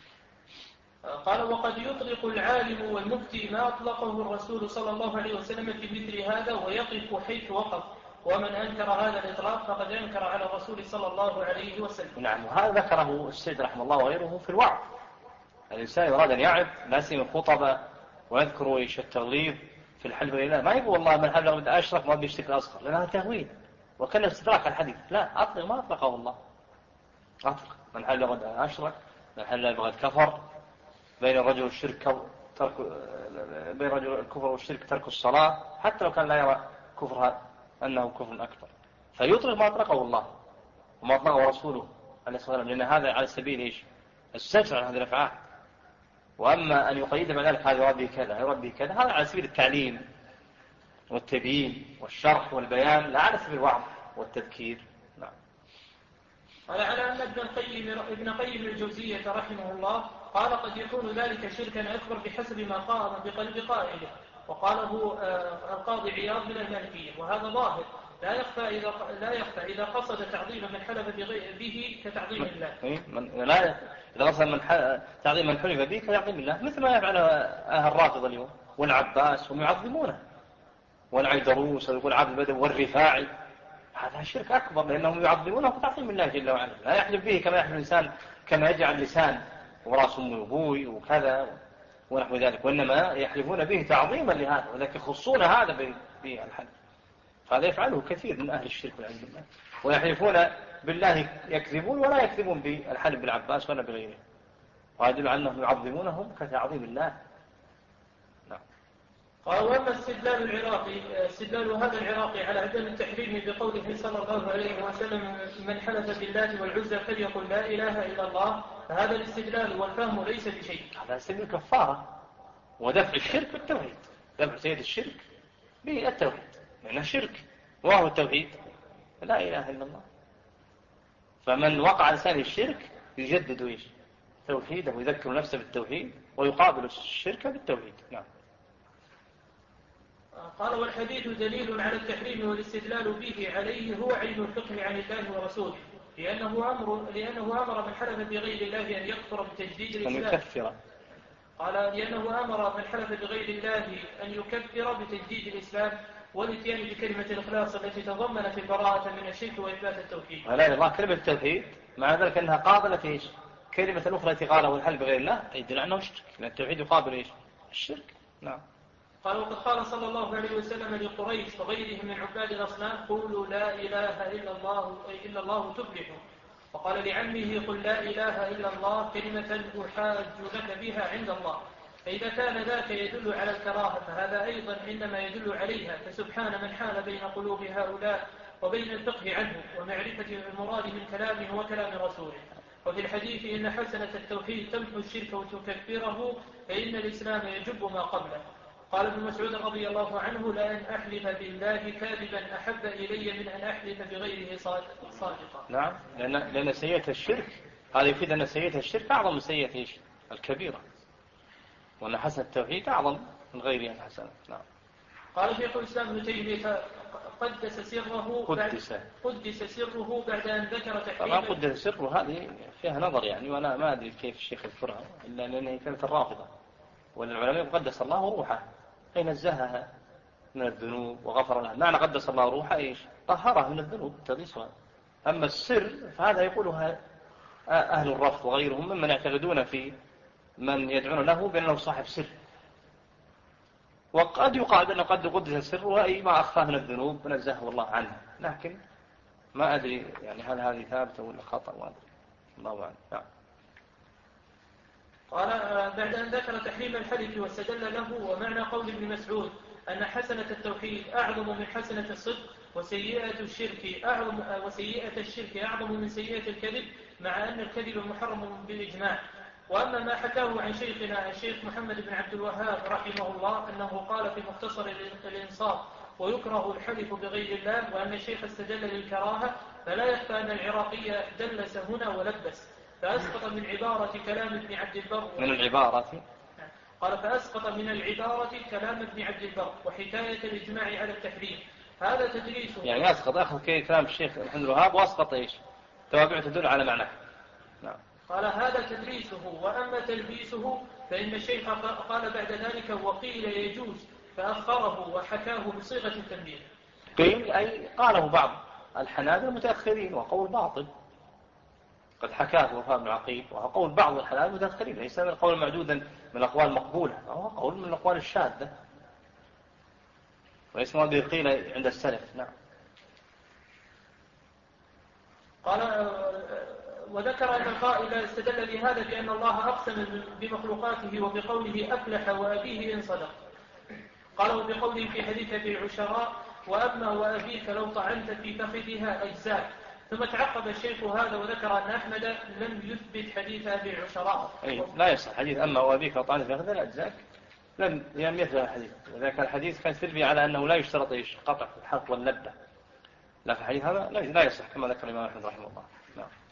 قال: وقد يطلق العالم والمفتي ما أطلقه الرسول صلى الله عليه وسلم في مثل هذا ويقف حيث وقف، ومن أنكر هذا الإطلاق فقد أنكر على الرسول صلى الله عليه وسلم. نعم. وهذا ذكره السيد رحمه الله وغيره في الوعظ. الإنسان يراد أن يعظ لا سيما الخطبة ويذكر ايش التغليظ في الحلف بالله، ما يقول والله من حلف بغير أشرك ما بيشترك الأصغر، لأنها تهويل وكان استدراك الحديث. لا، أطلق ما أطلقه الله، أطلق من حلف بغير أشرك، من حلف بغير كفر، بين الرجل والشرك بين الرجل الكفر والشرك ترك الصلاة، حتى لو كان لا يرى كفرها أنه كفر أكبر، فيطلق ما أطلقه الله وما أطلقه رسوله عليه الصلاة والسلام، لأن هذا على سبيل إيش؟ الزجر عن هذه الأفعال. وأما أن يقيد مع ذلك هذا يراد به كذا يراد به كذا، هذا على سبيل التعليم والتبيين والشرح والبيان، لا على سبيل الوعظ والتذكير. نعم. على أن ابن قيم الجوزية رحمه الله قال قد يكون ذلك شركا أكبر بحسب ما قام بقلب قائله، وقاله القاضي عياض من المالكية، وهذا ظاهر لا يخفى إذا قصد تعظيم من حلف به كتعظيم الله. إذا قصد تعظيم من حلف به كتعظيم الله، مثل ما يفعل أهل الرافضة اليوم والعباس، هم يعظمونه، والعيدروس ويقول عبد البدوي والرفاعي، هذا شرك أكبر لأنهم يعظمونه كتعظيم الله جل وعلا. لا يحلف به كما يحلف الإنسان، كما يجعل لسان وراس أمي وأبوي وكذا ونحو ذلك، وإنما يحلفون به تعظيما لهذا، ولكن يخصون هذا بالحلف. هذا يفعله كثير من أهل الشرك والعياذ بالله، ويحلفون بالله يكذبون ولا يكذبون بالحلف بالعباس ولا بغيره، وهذا يدل على أنهم يعظمونهم كتعظيم الله. نعم. قال وأما استدلال هذا العراقي على عدم التحريم بقوله صلى الله عليه وسلم من حلف بالله والعزى فليقل لا إله إلا الله، فهذا الاستدلال والفهم ليس بشيء. هذا استدلال كفارة ودفع الشرك بالتوحيد، دفع سيد الشرك بالتوحيد، لأنه شرك، وهو التوحيد لا إله إلا الله. فمن وقع لسان الشرك يجدد إيش؟ توحيده ويذكر نفسه بالتوحيد ويقابل الشرك بالتوحيد. نعم. قال والحديث دليل على التحريم والاستدلال به عليه هو عين الفقه عن الله ورسوله، لأنه أمر من حلف بغير الله أن يكفر بتجديد الإسلام. قال لأنه أمر من حلف بغير الله أن يكفر بتجديد الإسلام والاتيان بكلمة الإخلاص التي تضمنت البراءة من الشرك وإثبات التوحيد. لا الله كلمة التوحيد مع ذلك أنها قابلت إيش؟ كلمة الأخرى التي قالها الحلف بغير الله يدل أنه شرك، لأن التوحيد يقابل إيش؟ الشرك. نعم. قال وقد قال صلى الله عليه وسلم لقريش وغيرهم من عباد الأصنام قولوا لا إله إلا الله تفلحوا، وقال لعمه قل لا إله إلا الله كلمة أحاج لك بها عند الله. فإذا كان ذاك يدل على الكراهة فهذا أيضا إنما يدل عليها، فسبحان من حال بين قلوب هؤلاء وبين الفقه عنه ومعرفة المراد من كلامه وكلام رسوله. وفي الحديث إن حسنة التوحيد تمحو الشرك وتكفره، فإن الإسلام يجب ما قبله. قال ابن مسعود رضي الله عنه لأن أحلف بالله كاذبا أحب إلي من أن أحلف بغيره صادقا. نعم، لأن سيئة الشرك هذا يفيد أن سيئة الشرك أعظم من سيئة الكبيرة، وأن حسن التوحيد أعظم من غيرها الحسنة. نعم. قال شيخ الإسلام ابن تيمية قدس سره بعد أن ذكر تحريم. طبعا قدس سره هذه فيها نظر يعني، وأنا ما أدري كيف الشيخ يذكرها إلا لأنها كانت الرافضة، والعلماء قدس الله روحه أي نزهها من الذنوب وغفر لها. معنى قدس الله روحه إيش؟ طهرها من الذنوب تغيصها. أما السر فهذا يقولها أهل الرفض وغيرهم ممن يعتقدون في من يدعون له بأنه صاحب سر، وقد يقال أنه قد قدس سره أي ما أخفاه من الذنوب نزهه الله عنه، لكن ما أدري يعني هل هذه ثابتة ولا خطأ، ما أدري، الله أعلم. نعم. قال بعد أن ذكر تحريم الحلف واستدل له ومعنى قول ابن مسعود أن حسنة التوحيد أعظم من حسنة الصدق وسيئة الشرك أعظم من سيئة الكذب، مع أن الكذب محرم بالإجماع. وأما ما حكاه عن شيخنا الشيخ محمد بن عبد الوهاب رحمه الله أنه قال في مختصر الإنصاف ويكره الحلف بغير الله، وأن الشيخ استدل للكراهة، فلا يخفى أن العراقي دلس هنا ولبس، فأسقط من عبارة كلام ابن عبد البر فأسقط من العبارة كلام ابن عبد البر وحكاية الإجماع على التحريم. هذا تدريسه يعني أخذ كلام الشيخ محمد الوهاب وأسقط إيش؟ توابع تدل على معناه. نعم. قال هذا تدريسه، وأما تلبيسه فإن الشيخ قال بعد ذلك وقيل يجوز فأخره وحكاه بصيغة التنبيه. قيل أي قاله بعض الحنابلة المتأخرين وقول باطل، قد حكاه وفاء بن عقيل، وهو قول بعض الحنابلة المتأخرين، ليس من القول معدودا من الأقوال المقبولة، وهو قول من الأقوال الشاذة وليس ما به قيل عند السلف. نعم. قال وذكر أن القائل استدل بهذا بأن الله أقسم بمخلوقاته وبقوله أفلح وأبيه إن صدق. قال وبقوله في حديث أبي العشراء وأما وأبيك لو طعنت في فخذها أجزاء. ثم تعقب الشيخ هذا وذكر أن أحمد لم يثبت حديث أبي العشراء. لا يصح حديث أما وأبيك لو طعنت في فخذها أجزاء، لم يثبت الحديث، وذاك الحديث كان تلبي على أنه لا يشترط قطع الحلق واللبة، لا في الحديث هذا لا يصح كما ذكر الإمام أحمد رحمه الله. نعم.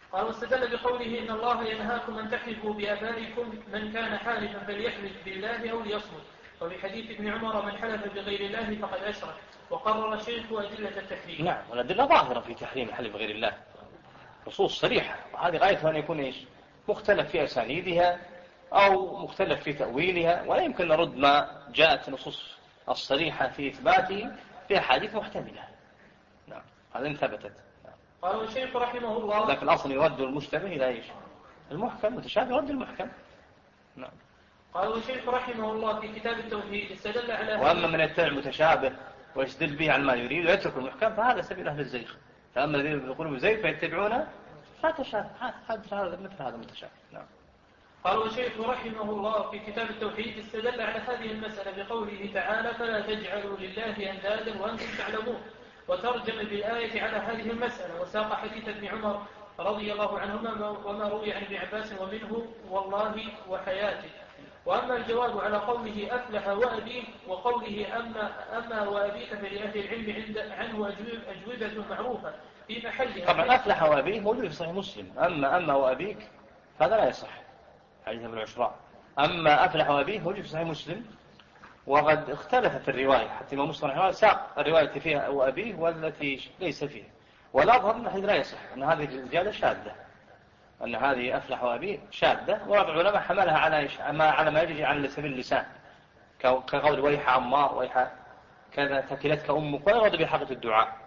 قال واستدل بقوله إن الله ينهاكم أن تحلفوا بآبائكم من كان حالفا فليحلف بالله أو ليصمت، وبحديث ابن عمر من حلف بغير الله فقد أشرك، وقرر الشيخ أدلة التحريم. نعم، والأدلة ظاهرة في تحريم الحلف بغير الله، نصوص صريحة، وهذه غاية أن يكون مختلف في أسانيدها أو مختلف في تأويلها، ولا يمكن نرد ما جاءت النصوص الصريحة في إثباته في أحاديث محتملة. نعم، هذا إن ثبتت. قال الشيخ رحمه الله لكن الأصل يرد المشتبه إلى إيش؟ المحكم، متشابه يرد المحكم. نعم. قال الشيخ رحمه الله في كتاب التوحيد استدل على وأما من يتبع المتشابه ويستدل به على ما يريد ويترك المحكم فهذا سبيل أهل الزيغ. فأما الذين يقولون زيغ فيتبعون فتشابه، هذا مثل هذا متشابه. نعم. قال الشيخ رحمه الله في كتاب التوحيد استدل على هذه المسألة بقوله تعالى فلا تجعلوا لله أندادا وأنتم تعلمون، وترجم بالآية على هذه المسألة، وساق حديث ابن عمر رضي الله عنهما وما روي عن ابن عباس ومنه والله وحياته. وأما الجواب على قوله أفلح وأبيه وقوله أما وأبيك فلأهل العلم عنه أجوبة معروفة في محلها. طبعا أفلح وأبيه موجود في صحيح مسلم. أما وأبيك هذا لا يصح، حديث ابن عشراء. أما أفلح وأبيه موجود في صحيح مسلم، وقد اختلفت الرواية، حتى ما مسلم رحمه ساق الرواية فيها وأبيه والتي ليس فيها، والأظهر أن الحديث لا يصح، أن هذه الزيادة شاذة، أن هذه أفلح وأبيه شاذة، وبعض العلماء حملها على ما يجري على سبيل اللسان، كقول ويح عمار ويح كذا تكلتك أمك، ولا يرد بحقة الدعاء،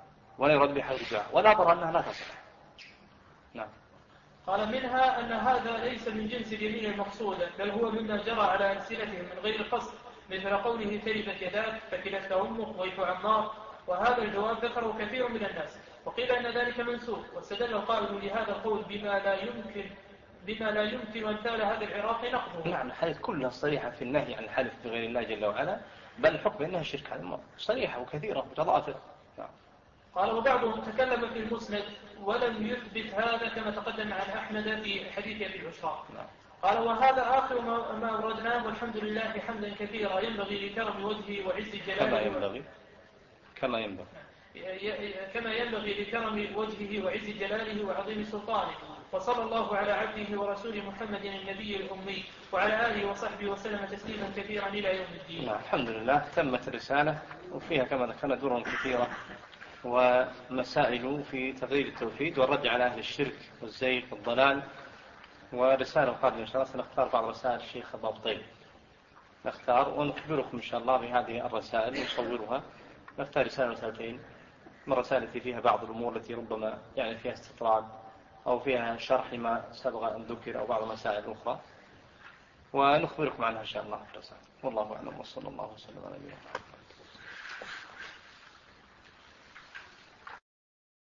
والأظهر أنها لا تصح. نعم. قال منها أن هذا ليس من جنس اليمين المقصودة، بل هو مما جرى على ألسنتهم من غير قصد، مثل قوله تربت يداك تكلتك أمك ويح عمار، وهذا الجواب ذكره كثير من الناس، وقيل أن ذلك منسوخ، واستدل القائل لهذا القول بما لا يمكن أمثال هذا العراق نقضه. نعم، الحديث كلها صريحة في النهي عن الحلف بغير الله جل وعلا، بل الحكم أنها شرك، هذا صريحة وكثيرة متضافرة. نعم. قال وبعضهم تكلم في المسند ولم يثبت هذا كما تقدم عن أحمد في حديث أبي عشراء. نعم. قال وهذا آخر ما أوردناه، والحمد لله حمدا كثيرا ينبغي لكرم وجهه وعز جلاله كما ينبغي لكرم وجهه وعز جلاله وعظيم سلطانه، وصلى الله على عبده ورسوله محمد النبي الأمي وعلى آله وصحبه وسلم تسليما كثيرا إلى يوم الدين. نعم. الحمد لله تمت الرسالة، وفيها كما ذكرنا دور كثيرة ومسائل في تغيير التوحيد والرد على أهل الشرك والزيغ والضلال. ورسالة قادمة إن شاء الله سنختار بعض رسائل الشيخ الضابطي، نختار ونخبركم إن شاء الله بهذه الرسائل ونصورها. نختار رسالتين، من الرسائل التي فيها بعض الأمور التي ربما يعني فيها استطراد أو فيها شرح لما سبق أن ذكر أو بعض المسائل الأخرى، ونخبركم عنها إن شاء الله في الرسائل. والله أعلم، وصلى الله وسلم على نبينا محمد.